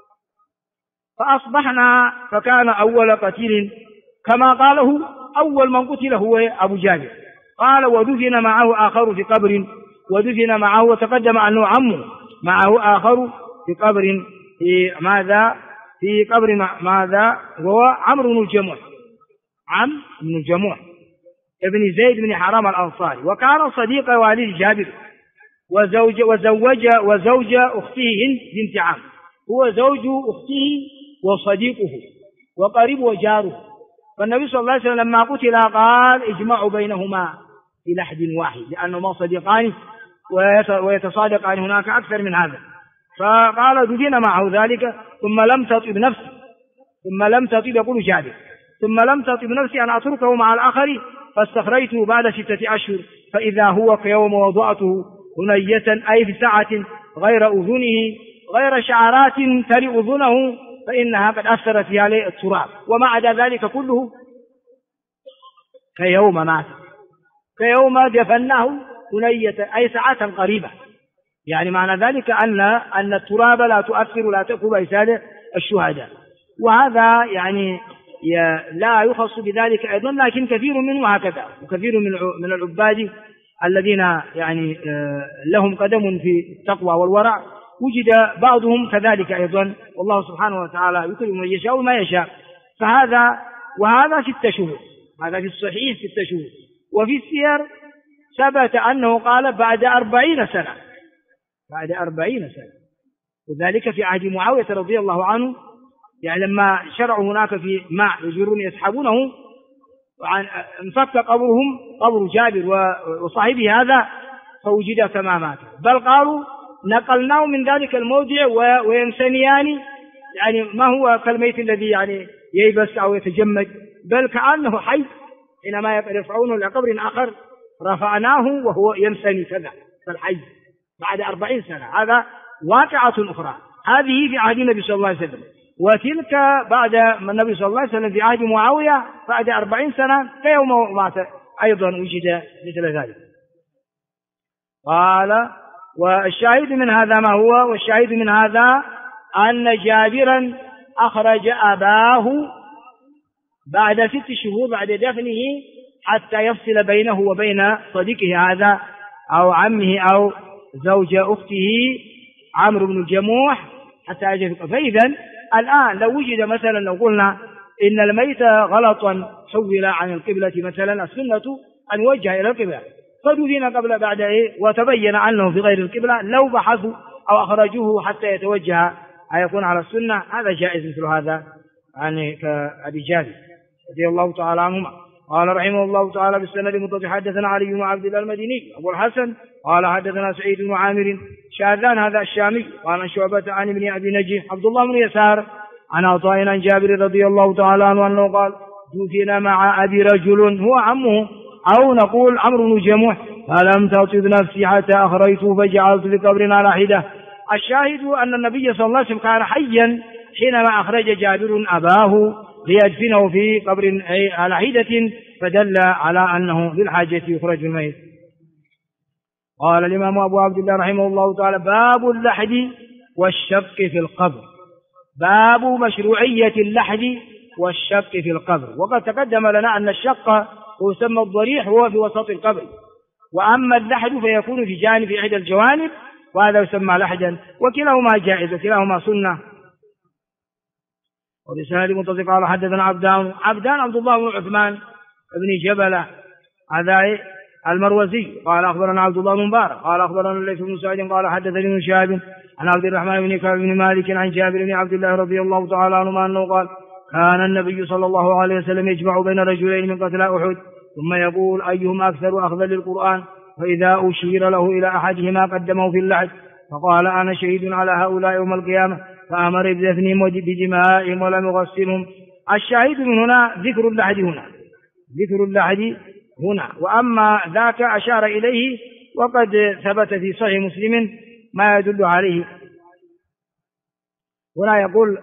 فأصبحنا، فكان أول قتيل كما قاله أول من قتل هو أبو جابر. قال: ودفن معه آخر في قبر، ودفن معه، وتقدم أنه عمه معه آخر في قبر، في ماذا؟ في قبر ماذا؟ هو عمرو بن الجموح ابن زيد بن حرام الأنصاري، وكان صديق والد جابر وزوج أخته هند بنت عم، هو زوج أخته وصديقه وقريب وجاره. فالنبي صلى الله عليه وسلم لما قتل قال: اجمعوا بينهما في لحد واحد، لأنهما صديقان ويتصادقان هناك أكثر من هذا. فقال: دفن معه ذلك، ثم لم تطب نفسه، ثم لم تطب، يقول جابر، ثم لم تطب نفسي أن أتركه مع الآخر فاستخرجته بعد 6 أشهر فإذا هو كيوم وضعته هنية، أي في ساعة، غير أذنه، غير شعرات تلي أذنه فإنها قد أثرت في عليه التراب، وما عدا ذلك كله كيوم مات، كيوم دفناه هنية، أي ساعة قريبة. يعني معنى ذلك أن التراب لا تؤثر، لا تأكل أجساد الشهداء. وهذا يعني لا يخص بذلك أيضا، لكن كثير منهم هكذا، وكثير من العباد الذين يعني لهم قدم في التقوى والورع وجد بعضهم كذلك أيضا، والله سبحانه وتعالى يكرم من يشاء وما يشاء. وهذا 6 شهور، هذا في الصحيح 6 شهور. وفي السير ثبت أنه قال بعد 40 سنة، بعد 40 سنة، وذلك في عهد معاوية رضي الله عنه. يعني لما شرعوا هناك في ماء يجرون يسحبونه، انفك قبرهم، قبر جابر وصاحبه هذا، فوجد كما مات، بل قالوا نقلناه من ذلك الموضع وينسنيان، يعني ما هو كالميت الذي يعني ييبس أو يتجمد، بل كأنه حي، حينما يرفعونه إلى قبر آخر رفعناه وهو ينسني كذا كالحي بعد 40 سنة. هذا واقعة أخرى، هذه في عهد النبي صلى الله عليه وسلم، وتلك بعد النبي صلى الله عليه وسلم في عهد معاوية بعد 40 سنة كيوم مات أيضا وجد مثل ذلك. قال والشاهد من هذا ما هو؟ والشاهد من هذا أن جابرا أخرج أباه بعد 6 شهور بعد دفنه حتى يفصل بينه وبين صديقه هذا أو عمه أو زوج أخته عمرو بن الجموح حتى يجفق. فإذا الآن لو وجد مثلا، لو قلنا إن الميت غلطا حول عن القبلة مثلا، السنة أن يوجه إلى القبلة، فدفن قبل بعد وتبين أنه في غير القبلة، لو بحثوا أو أخرجوه حتى يتوجه يكون على السنة، هذا جائز مثل هذا، يعني كأبي جابر رضي الله تعالى عنهما. قال رحمه الله تعالى بالسند المتصل حدثنا علي بن عبد الله المديني أبو الحسن قال حدثنا سعيد بن عامر شاذان هذا الشامي قال عن شعبة عن ابن أبي نجيح عبد الله بن يسار عن عطاء عن جابر رضي الله تعالى عنه أنه قال دفن مع أبي رجل هو عمه أو نقول عمرو بن جموح فلم تطب نفسي حتى أخرجته فجعلت لقبر على حدة. الشاهد أن النبي صلى الله عليه وسلم كان حيا حينما أخرج جابر أباه ليدفنه في قبر على حدة، فدل على أنه بالحاجة يخرج الميت. قال الإمام أبو عبد الله رحمه الله تعالى باب اللحد والشق في القبر، باب مشروعية اللحد والشق في القبر. وقد تقدم لنا أن الشق يسمى الضريح وهو في وسط القبر، وأما اللحد فيكون في جانب في إحدى الجوانب وهذا يسمى لحدا، وكلاهما جائز وكلاهما سنة. وبسند متصل قال حدثنا عبدان عبد الله بن عثمان بن جبلة هذا المروزي قال أخبرنا عبد الله بن مبارك قال أخبرنا الليث بن سعيد قال حدثني ابن شهاب عن عبد الرحمن بن كعب بن مالك عن جابر بن عبد الله رضي الله تعالى عنهما أنه قال كان النبي صلى الله عليه وسلم يجمع بين رجلين من قتلى أحد ثم يقول أيهم أكثر أخذا للقرآن، فإذا أشير له إلى أحدهما قدمه في اللحد فقال أنا شهيد على هؤلاء يوم القيامة، فأمر بدفنهم بدمائهم ولم يغسلهم. الشاهد من هنا ذكر اللحد هنا، ذكر اللحد هنا، وأما ذاك أشار إليه وقد ثبت في صحيح مسلم ما يدل عليه. هنا يقول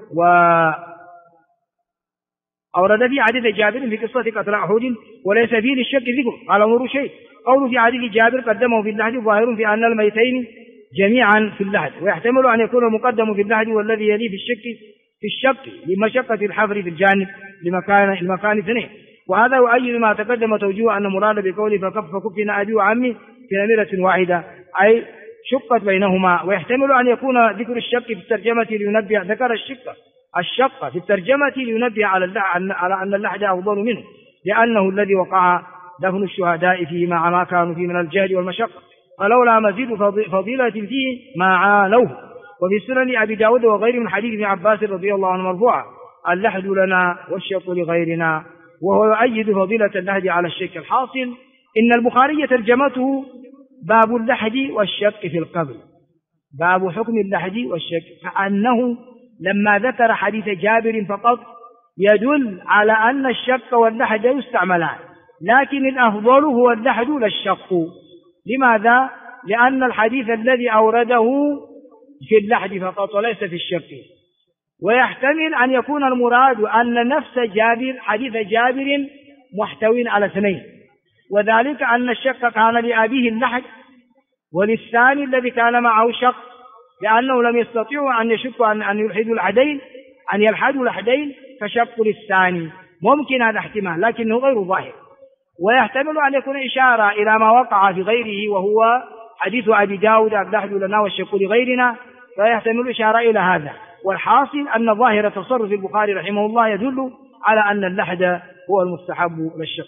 أورد في حديث جابر في قصة قتل أحد وليس فيه للشك ذكر قال أمر شيء قول في حديث جابر قدمه في اللحد ظاهر في أن الميتين جميعا في اللحد، ويحتمل أن يكون المقدم في اللحد والذي يليه في الشق لمشقة الحفر في الجانب لمكان اثنين. وهذا يؤيد ما تقدم توجيه أن مراد بقوله فكفنا أبي وعمي في نمرة واحدة أي شقت بينهما. ويحتمل أن يكون ذكر الشق في الترجمة لينبه، ذكر الشق في الترجمة لينبه على أن اللحد أفضل منه، لأنه الذي وقع دفن الشهداء فيه مع ما كانوا فيه من الجهد والمشقة، فلولا مزيد فضيلة فيه ما عانوه. وفي سنن أبي داود وغيره من حديث ابن عباس رضي الله عنه مرفوعا اللحد لنا والشق لغيرنا، وهو يؤيد فضيلة اللحد على الشق. الحاصل إن البخاري ترجمته باب اللحد والشق في القبر، باب حكم اللحد والشق، فأنه لما ذكر حديث جابر فقط يدل على أن الشق واللحد يستعملان، لكن الأفضل هو اللحد لا الشق. لماذا؟ لأن الحديث الذي أورده في اللحد فقط وليس في الشق، ويحتمل أن يكون المراد أن نفس حديث جابر محتوٍ على اثنين، وذلك أن الشق كان لأبيه اللحد وللثاني الذي كان معه شق، لأنه لم يستطيعوا أن يشكوا أن يلحدوا الحدين، أن يلحدوا الحدين فشقوا للثاني. ممكن هذا احتمال لكنه غير ظاهر، ويحتمل أن يكون إشارة إلى ما وقع في غيره، وهو حديث أبي داود اللحد لنا والشق لغيرنا، فيحتمل إشارة إلى هذا. والحاصل أن ظاهر تصرف البخاري رحمه الله يدل على أن اللحد هو المستحب للشق.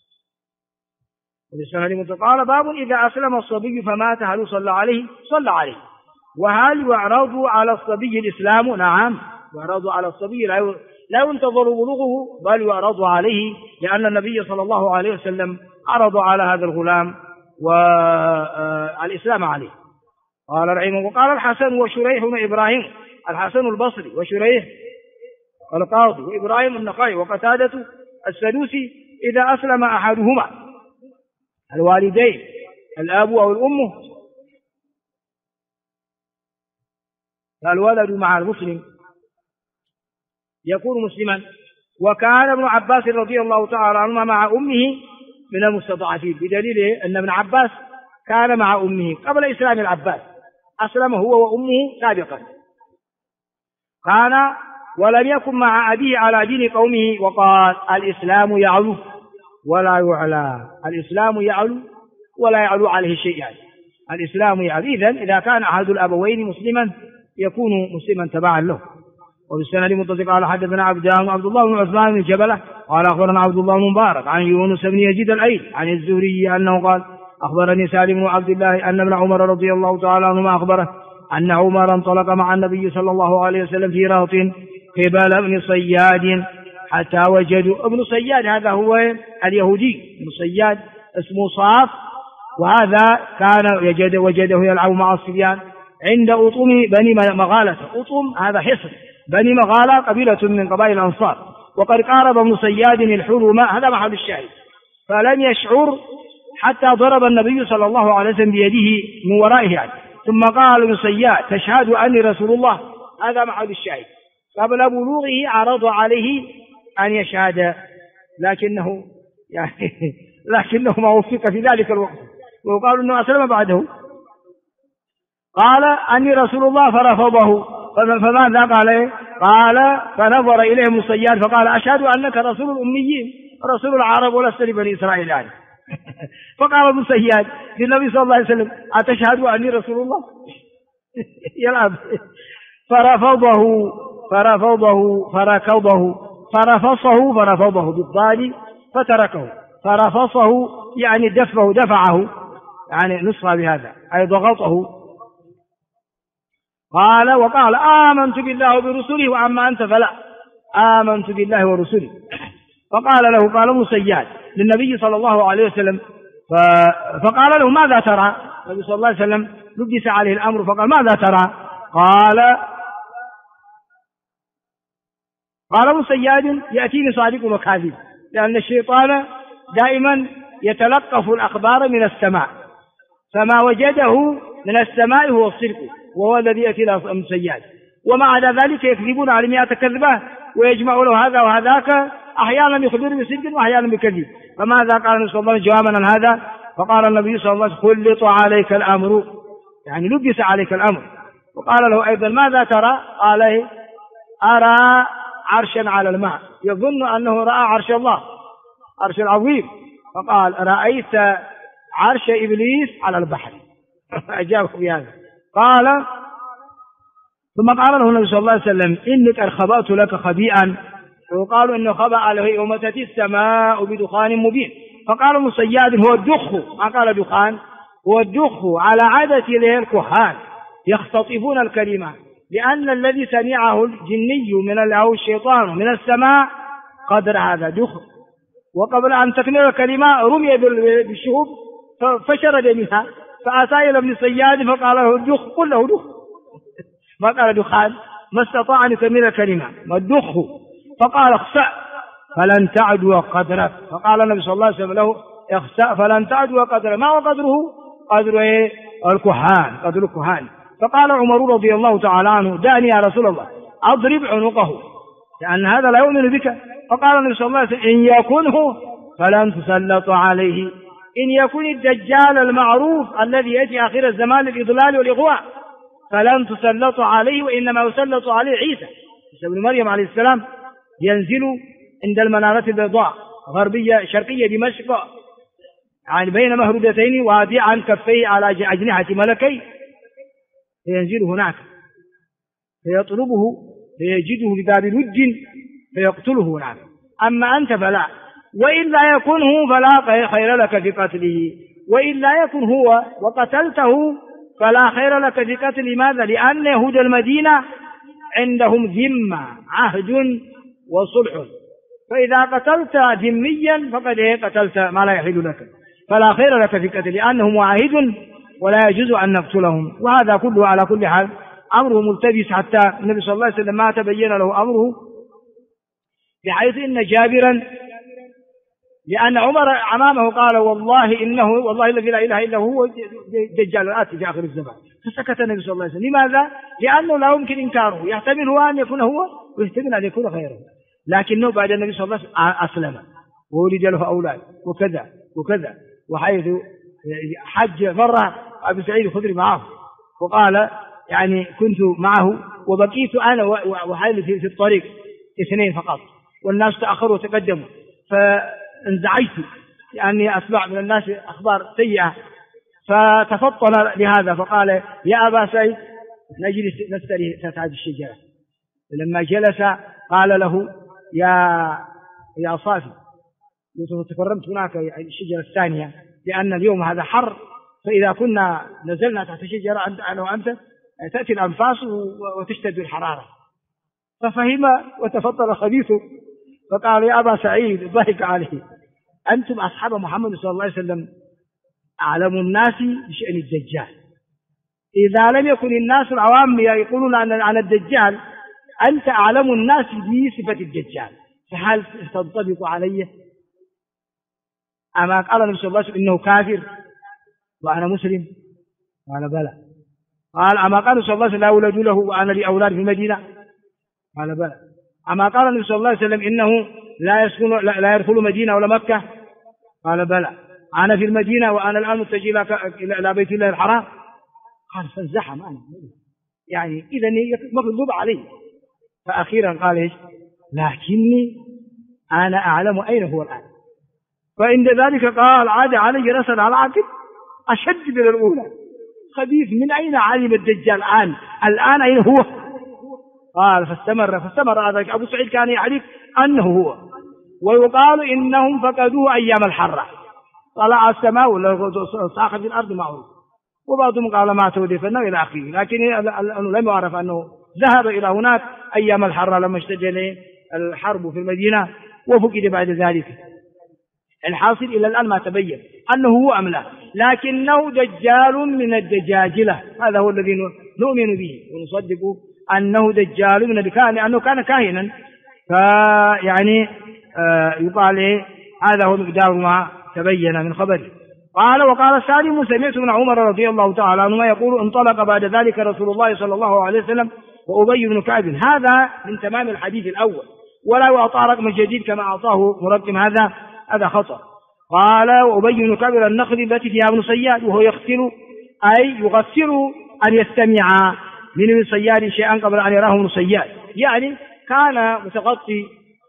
قال باب إذا أسلم الصبي فمات هل يصلى عليه؟ صلى عليه. وهل يعرض على الصبي الإسلام؟ نعم، يعرض على الصبي، لا ينتظر بلوغه بل يعرض عليه، لأن النبي صلى الله عليه وسلم عرض على هذا الغلام والإسلام عليه. قال رحمه وقال الحسن وشريح بن إبراهيم، الحسن البصري وشريح القاضي وإبراهيم النخعي وقتادة السدوسي، إذا أسلم أحدهما الوالدين الأب أو الأم فالولد مع المسلم يكون مسلما. وكان ابن عباس رضي الله تعالى عنهما مع أمه من المستضعفين، بدليل أن ابن عباس كان مع أمه قبل إسلام العباس، أسلم هو وأمه سابقا، كان ولم يكن مع أبيه على دين قومه، وقال الإسلام يعلو ولا يعلى، الإسلام يعلو ولا يعلو عليه شيء، يعني الإسلام يعلو. إذن إذا كان أحد الأبوين مسلما يكون مسلما تبعا له. وبالسند متصل قال حدثنا عبد الله بن عثمان بن جبلة قال أخبرنا عبد الله بن مبارك عن يونس بن يزيد الأيلي عن الزهري أنه قال أخبرني سالم بن عبد الله أن ابن عمر رضي الله تعالى عنهما أخبره أن عمر انطلق مع النبي صلى الله عليه وسلم في رهط قبل ابن صياد حتى وجدوا ابن صياد، هذا هو اليهودي، ابن صياد اسمه صاف، وهذا كان وجده يلعب مع الصبيان عند أطم بني مغالة. أطم هذا حصن بني مغالة، قبيلة من قبائل الأنصار، وقد قارب ابن صياد الحلم، هذا محل الشاهد، فلم يشعر حتى ضرب النبي صلى الله عليه وسلم بيده من ورائه يعني. ثم قال ابن صياد تشهد أني رسول الله، هذا محل الشاهد. قبل بلوغه عرض عليه أن يشهد، لكنه ما وفق في ذلك الوقت، وقالوا أنه أسلم بعده. قال أني رسول الله فرفضه، فماذا قال؟ قال فنظر إليه ابن صياد فقال أشهد أنك رسول الأميين رسول العرب ولست لبني إسرائيل يعني. فقال ابن صياد للنبي صلى الله عليه وسلم أتشهد أني رسول الله؟ يلعب. فرفضه بالضاد فتركه، فرفصه يعني دفعه يعني نصف بهذا أي ضغطه. وقال آمنت بالله وبرسله وأما أنت فلا، آمنت بالله ورسله. فقال له قال ابن صياد للنبي صلى الله عليه وسلم فقال له ماذا ترى؟ النبي صلى الله عليه وسلم لبس عليه الأمر فقال ماذا ترى؟ قال ابن صياد يأتيني صادق وكاذب، لأن الشيطان دائما يتلقف الأخبار من السماء، فما وجده من السماء هو الصدق، وهو الذي يأتي له ابن صياد، ومع ذلك يكذبون على 100 كذبة ويجمع له هذا وهذاك، أحيانا يخبر بصدق وأحيانا بكذب. فماذا قال النبي صلى الله عليه وسلم جوابا عن هذا؟ فقال النبي صلى الله عليه وسلم خلط عليك الأمر، يعني لبس عليك الأمر. وقال له أيضا ماذا ترى؟ قال أرى عرشا على الماء، يظن أنه رأى عرش الله، عرش العظيم. فقال رأيت عرش إبليس على البحر. أجابه بهذا. ثم قال له النبي صلى الله عليه وسلم إنك أرخبأت لك خبيئا، وقالوا إنه خبأ له يوم تأتي السماء بدخان مبين. فقال ابن صياد هو الدخ، ما قال دخان، هو الدخ على عادة الكهان يختطفون الكلمة، لأن الذي سمعه الجني أو الشيطان من السماء قدر هذا دخ، وقبل أن تكمل الكلمة رمي بالشهب فشرد منها، فأتى إلى ابن صياد فقال له الدخ، قل له دخ، ما قال دخان، ما استطاع أن يكمل الكلمة، ما الدخ. فقال اخسأ فلن تعدو قدرك. فقال النبي صلى الله عليه وسلم له اخسأ فلن تعدو قدرك. ما هو قدره؟ قدر الكهان، قدر الكهان. فقال عمر رضي الله تعالى عنه دعني يا رسول الله أضرب عنقه لأن هذا لا يؤمن بك. فقال النبي صلى الله عليه وسلم إن يكنه فلن تسلط عليه، إن يكن الدجال المعروف الذي يأتي آخر الزمان للإضلال والإغواء فلن تسلط عليه، وإنما يسلط عليه عيسى ابن مريم عليه السلام، ينزل عند المنارة البيضاء غربية شرقية دمشق يعني بين مهرودتين وادعا كفيه على أجنحة ملكي، فينزل هناك فيطلبه فيجده بباب لج فيقتله هناك. أما أنت فلا، وإلا يكن هو فلا خير لك في قتله، وإلا يكن هو وقتلته فلا خير لك في قتله. ماذا؟ لأن يهود المدينة عندهم ذمة عهد وصلح، فإذا قتلت ذميا فقد قتلت ما لا يحل لك، فلا خير لك في قتله لأنه معاهد ولا يجوز أن نقتلهم. وهذا كله على كل حال أمره ملتبس، حتى النبي صلى الله عليه وسلم ما تبين له أمره، بحيث إن جابرا لأن عمر أمامه قال والله إنه والله الذي لا إله إلا هو دجال آتي في آخر الزمان، فسكت النبي صلى الله عليه وسلم. لماذا؟ لأنه لا يمكن إنكاره، يحتمل هو أن يكون هو ويحتمل أن يكون غيره، لكنه بعد النبي صلى الله عليه وسلم أسلم وولد له أولاد وكذا وكذا، وحيث حج مرة أبو سعيد الخدري معه وقال يعني كنت معه وبقيت أنا وحيل في الطريق اثنين فقط، والناس تأخروا وتقدموا، فانزعجت لأني أسمع من الناس أخبار سيئة، فتفطن لهذا فقال يا أبا سعيد نجلس نستريح تحت هذه الشجرة. لما جلس قال له يا صافي لو تكرمت هناك الشجرة الثانية لأن اليوم هذا حر، فإذا كنا نزلنا تحت شجرة أنا وأنت تأتي الأنفاس وتشتد الحرارة. ففهم وتفطر خبيثه فقال يا أبا سعيد ضحك عليه أنتم أصحاب محمد صلى الله عليه وسلم أعلم الناس بشأن الدجال، إذا لم يكن الناس العوام يقولون عن الدجال أنت أعلم الناس بصفة الدجال، فهل تنطبق عليه؟ أما قال النبي صلى الله عليه وسلم إنه كافر وأنا مسلم؟ قال بلى. قال أما قال صلى الله عليه وسلم لا أولد له وأنا لي أولاد في المدينة؟ قال بلى. أما قال النبي صلى الله عليه وسلم إنه لا يدخل مدينة ولا مكة؟ قال بلى. أنا في المدينة وأنا الآن متجه إلى بيت الله الحرام؟ قال فانزحم أنا يعني إذا مغلوب عليه. فأخيرا قال إيش؟ لكني أنا أعلم أين هو الآن. فعند ذلك قال عاد علي رسل على عقب أشد من الأولى، خبيث من أين علم الدجال الآن أين هو؟ قال فاستمر ذلك. أبو سعيد كان يعرف أنه هو، ويقال إنهم فقدوه أيام الحرة، طلع السماء ولا صاخ في الأرض معه، وبعضهم قال ما تودفنه إلى آخره، لكن لم يعرف أنه ذهب إلى هناك أيام الحرة لما اشتد الحرب في المدينة وفقد بعد ذلك. الحاصل إلى الآن ما تبين أنه هو أم لا، لكنه دجال من الدجاجلة، هذا هو الذي نؤمن به ونصدق أنه دجال من الكهنة لأنه كان كاهنا، فيعني يقال هذا هو مقدار ما تبين من خبره. قال وقال سالم سمعت من عمر رضي الله تعالى عنهما يقول انطلق بعد ذلك رسول الله صلى الله عليه وسلم وأبي بن كعب. هذا من تمام الحديث الأول، ولا يعطى رقم جديد كما أعطاه مرقم، هذا خطأ. قال وأبي بن كعب النخل التي فيها ابن صياد، وهو يغسل أي يغسل أن يستمع من ابن صياد شيئا قبل أن يراه ابن صياد، يعني كان متغطي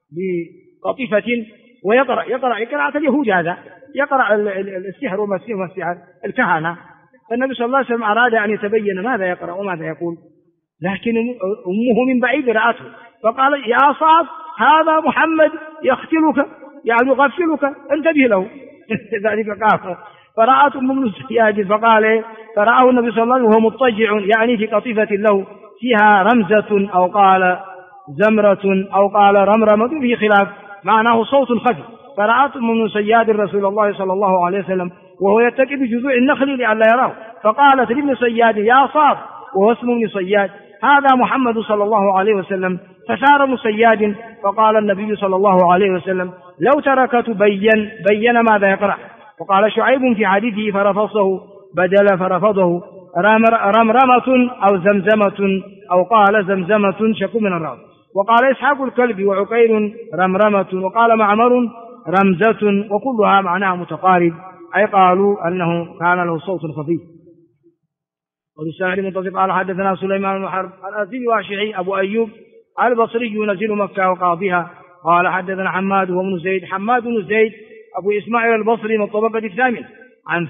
بقطيفة ويقرأ قراءة اليهود، هذا يقرأ السحر وما السحر الكهنة. فالنبي صلى الله عليه وسلم أراد أن يتبين ماذا يقرأ وماذا يقول، لكن أمه من بعيد رأته فقال يا صاف هذا محمد يختلك يعني يغفلك انتبه له. ذلك قال فرأت أم بن صياد فقال فرآه النبي صلى الله عليه وسلم وهو مضطجع يعني في قطيفة له فيها رمزة أو قال زمرة أو قال رمرمة، في خلاف معناه صوت خفي. فرأت أم بن صياد رسول الله صلى الله عليه وسلم وهو يتكئ بجذوع النخل لئلا يراه، فقالت لابن صياد يا صاف وهو اسم ابن صياد هذا محمد صلى الله عليه وسلم. فسار ابن صياد فقال النبي صلى الله عليه وسلم لو تركت بين ماذا يقرأ. وقال شعيب في حديثه فرفضه بدل فرفضه رمرمة أو زمزمة أو قال زمزمة شك من الراوي. وقال إسحاق الكلب وعكير رمرمة وقال معمر رمزة وكلها معناها متقارب، أي قالوا أنه كان له صوت خفيف. وبالسند المتصل قال حدثنا سليمان بن حرب الأزدي واشعي أبو أيوب البصري ينزل مكة وقاضيها قال حدثنا حماد بن زيد أبو إسماعيل البصري من الطبقة الثامنة عن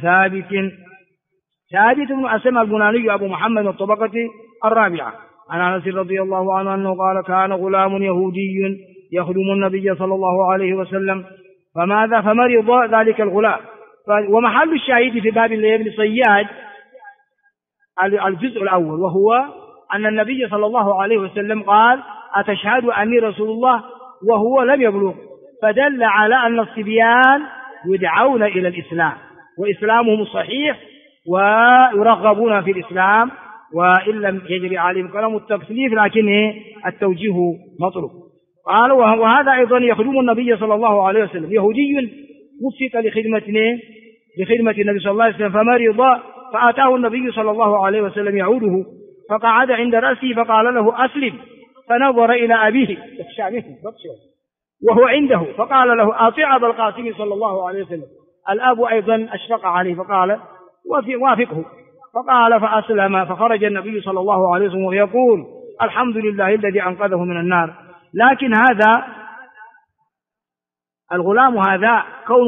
ثابت بن أسمى البناني أبو محمد من الطبقة الرابعة عن أنس رضي الله عنه أنه قال كان غلام يهودي يخدم النبي صلى الله عليه وسلم فمرض ذلك الغلام. ومحل الشاهد في باب ابن صياد الجزء الأول، وهو أن النبي صلى الله عليه وسلم قال أتشهد أني رسول الله وهو لم يبلغ، فدل على أن الصبيان يدعون إلى الإسلام وإسلامهم صحيح ويرغبون في الإسلام، وإن لم يجري عليهم كلام التكليف لكن التوجيه مطلوب. قال وهذا أيضا يخدم النبي صلى الله عليه وسلم، يهودي وفق لخدمة النبي صلى الله عليه وسلم فمرض فأتاه النبي صلى الله عليه وسلم يعوده فقعد عند رأسه فقال له أسلم، فنظر إلى أبيه وهو عنده فقال له أطيع أبا القاسم صلى الله عليه وسلم. الأب أيضا أشفق عليه فقال وافقه، فقال فأسلم. فخرج النبي صلى الله عليه وسلم ويقول الحمد لله الذي أنقذه من النار. لكن هذا الغلام هذا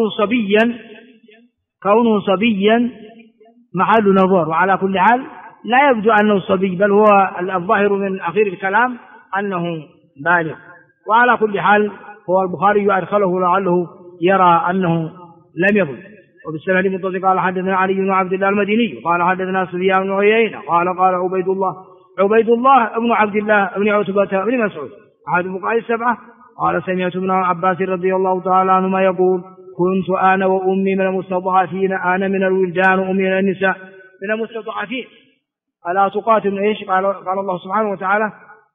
كونه صبيا محل نظر، وعلى كل حال لا يبدو أنه صبي، بل هو الظاهر من أخير الكلام أنه بالغ. وعلى كل حال هو البخاري أدخله لعله يرى أنه لم يبلغ. وبالسند المتصل قال حدثنا علي بن عبد الله المديني قال حدثنا سفيان بن عيينة قال عبيد الله بن عبد الله بن عتبة بن مسعود أحد الفقهاء السبعة قال سمعت ابن عباس رضي الله تعالى عنهما يقول كنت أنا وأمي من المستضعفين، أنا من الولدان وأمي من النساء من المستضعفين. ألا تقاتل إيش؟ قال الله سبحانه وتعالى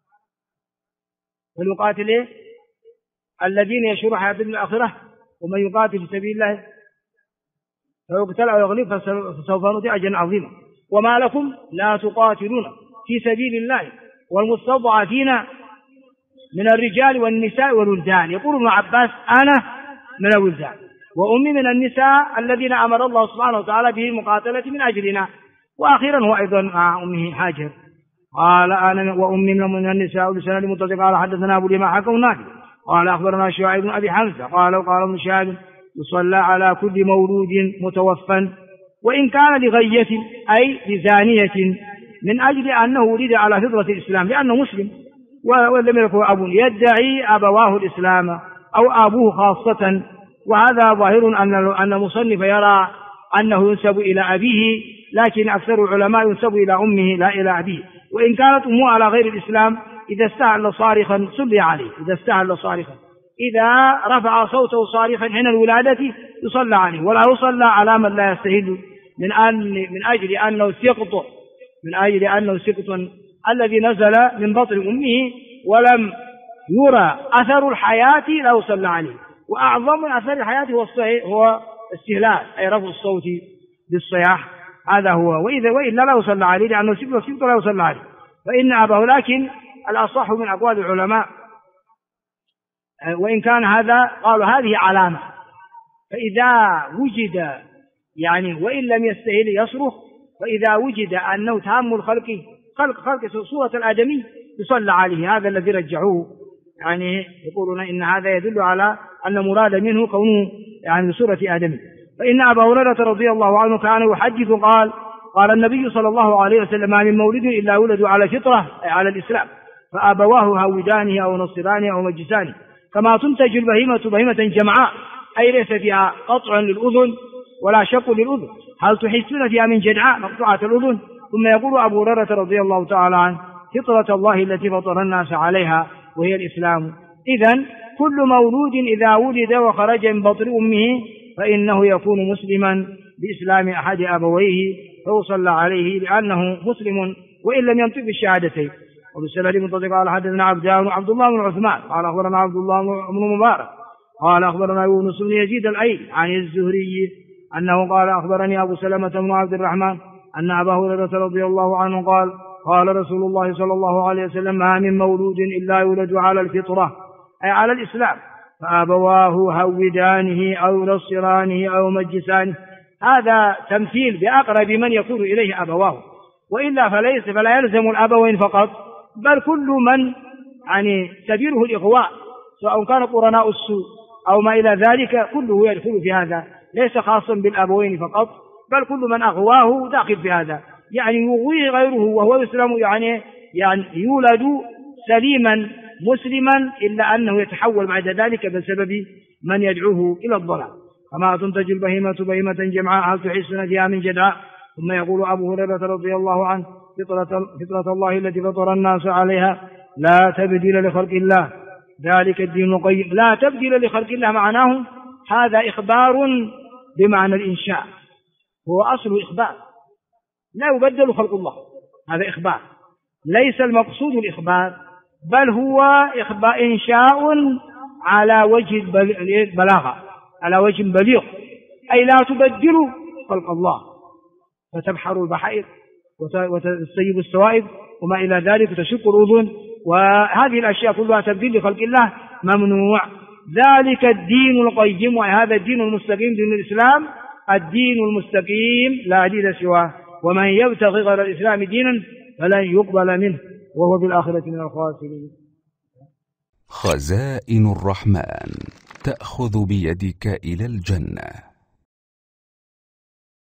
فليقاتل الذين يشرون حياة الآخرة ومن يقاتل في سبيل الله فيقتل أو يغلب فسوف نؤتي أجرا عظيما. وما لكم لا تقاتلون في سبيل الله والمستضعفين من الرجال والنساء والولدان. يقول ابن عباس أنا من الولدان وأمي من النساء الذين أمر الله سبحانه وتعالى به المقاتلة من أجلنا. وأخيرا هو أيضا مع أمه هاجر قال أنا وأمي من النساء. بسند المتصل قال حدثنا أبو اليمان حكم نافع قال أخبرنا شعيب بن أبي حمزة قال ابن شهاب يصلى على كل مولود متوفى وإن كان لغية أي لزانية من أجل أنه ولد على فطرة الإسلام لأنه مسلم ولم يكن أب يدعي أبواه الإسلام أو أبوه خاصة. وهذا ظاهر أن المصنف يرى أنه ينسب إلى أبيه، لكن أكثر العلماء ينسب إلى أمه لا إلى أبيه. وإن كانت أمه على غير الإسلام إذا استهل صارخا صلي عليه، إذا رفع صوته صارخا حين الولادة يصلى عليه، ولا يصلى على من لا يستهل من أجل أنه سقط الذي نزل من بطن أمه ولم يرى أثر الحياة لا يصلى عليه. وأعظم من أثر الحياة هو استهلال أي رفع الصوت بالصياح، هذا هو. وإلا لا يصلى عليه لأنه سقط لا يصلى عليه فإن أباه. لكن الأصح من أقوال العلماء وإن كان هذا قالوا هذه علامة، فإذا وجد وإن لم يستهل يصرخ، فإذا وجد أنه تام الخلق صورة الآدمي يصلى عليه. هذا الذي رجعوه، يقولون إن هذا يدل على أن مراد منه كونه بصورة آدمي. فإن أبا هريرة رضي الله عنه كان يحدث قال النبي صلى الله عليه وسلم ما من مولد إلا ولد على فطرة أي على الإسلام فأبواه هودانه أو نصرانه أو مجسانه كما تنتج البهيمة بهيمة جمعاء أي ليس فيها قطع للأذن ولا شق للأذن، هل تحسون فيها من جدعاء مقطوعة الأذن. ثم يقول أبو هريرة رضي الله تعالى عنه فطرة الله التي فطر الناس عليها وهي الإسلام. إذن كل مولود إذا ولد وخرج من بطن أمه فإنه يكون مسلما بإسلام أحد أبويه فيصلى عليه لأنه مسلم وإن لم ينطق بالشهادتين. وبالسند منطلق قال حدثنا عبدان وعبد الله بن عثمان قال أخبرنا عبد الله بن مبارك قال أخبرنا يونس بن يزيد الأيلي عن الزهري أنه قال أخبرني أبو سلمة بن عبد الرحمن أن أبا هريرة رضي الله عنه قال قال رسول الله صلى الله عليه وسلم ما من مولود إلا يولد على الفطرة أي على الإسلام فأبواه هودانه أو نصرانه أو مجسانه. هذا تمثيل بأقرب من يكون إليه أبواه، وإلا فلا يلزم الأبوين فقط، بل كل من يعني سبيله الإغواء سواء كان قرناء السوء أو ما إلى ذلك كله يدخل في هذا، ليس خاصا بالأبوين فقط، بل كل من أغواه داخل في هذا، يعني يغويه غيره وهو يسلم، يعني يولد سليما مسلما إلا أنه يتحول بعد ذلك بسبب من يدعوه إلى الضلال. كما تنتج البهيمة بهيمة جمعاء هل تحسن فيها من جدعاء. ثم يقول أبو هريرة رضي الله عنه فطرة الله التي فطر الناس عليها لا تبديل لخلق الله ذلك الدين القيم. لا تبديل لخلق الله معناه هذا إخبار بمعنى الإنشاء، هو أصل إخبار، لا يبدل خلق الله، هذا إخبار، ليس المقصود الإخبار بل هو إخبار إنشاء على وجه البلاغة، على وجه بليغ، أي لا تبدل خلق الله فتبحر البحائر وتستجيب السوائب وما إلى ذلك وتشق الأذن، وهذه الأشياء كلها تبديل لخلق الله ممنوع. ذلك الدين القيم، وهذا الدين المستقيم دين الإسلام، الدين المستقيم لا دين سواه، ومن يبتغي غير الإسلام دينا فلن يقبل منه وهو بالآخرة من الخاسرين. خزائن الرحمن تأخذ بيدك إلى الجنة.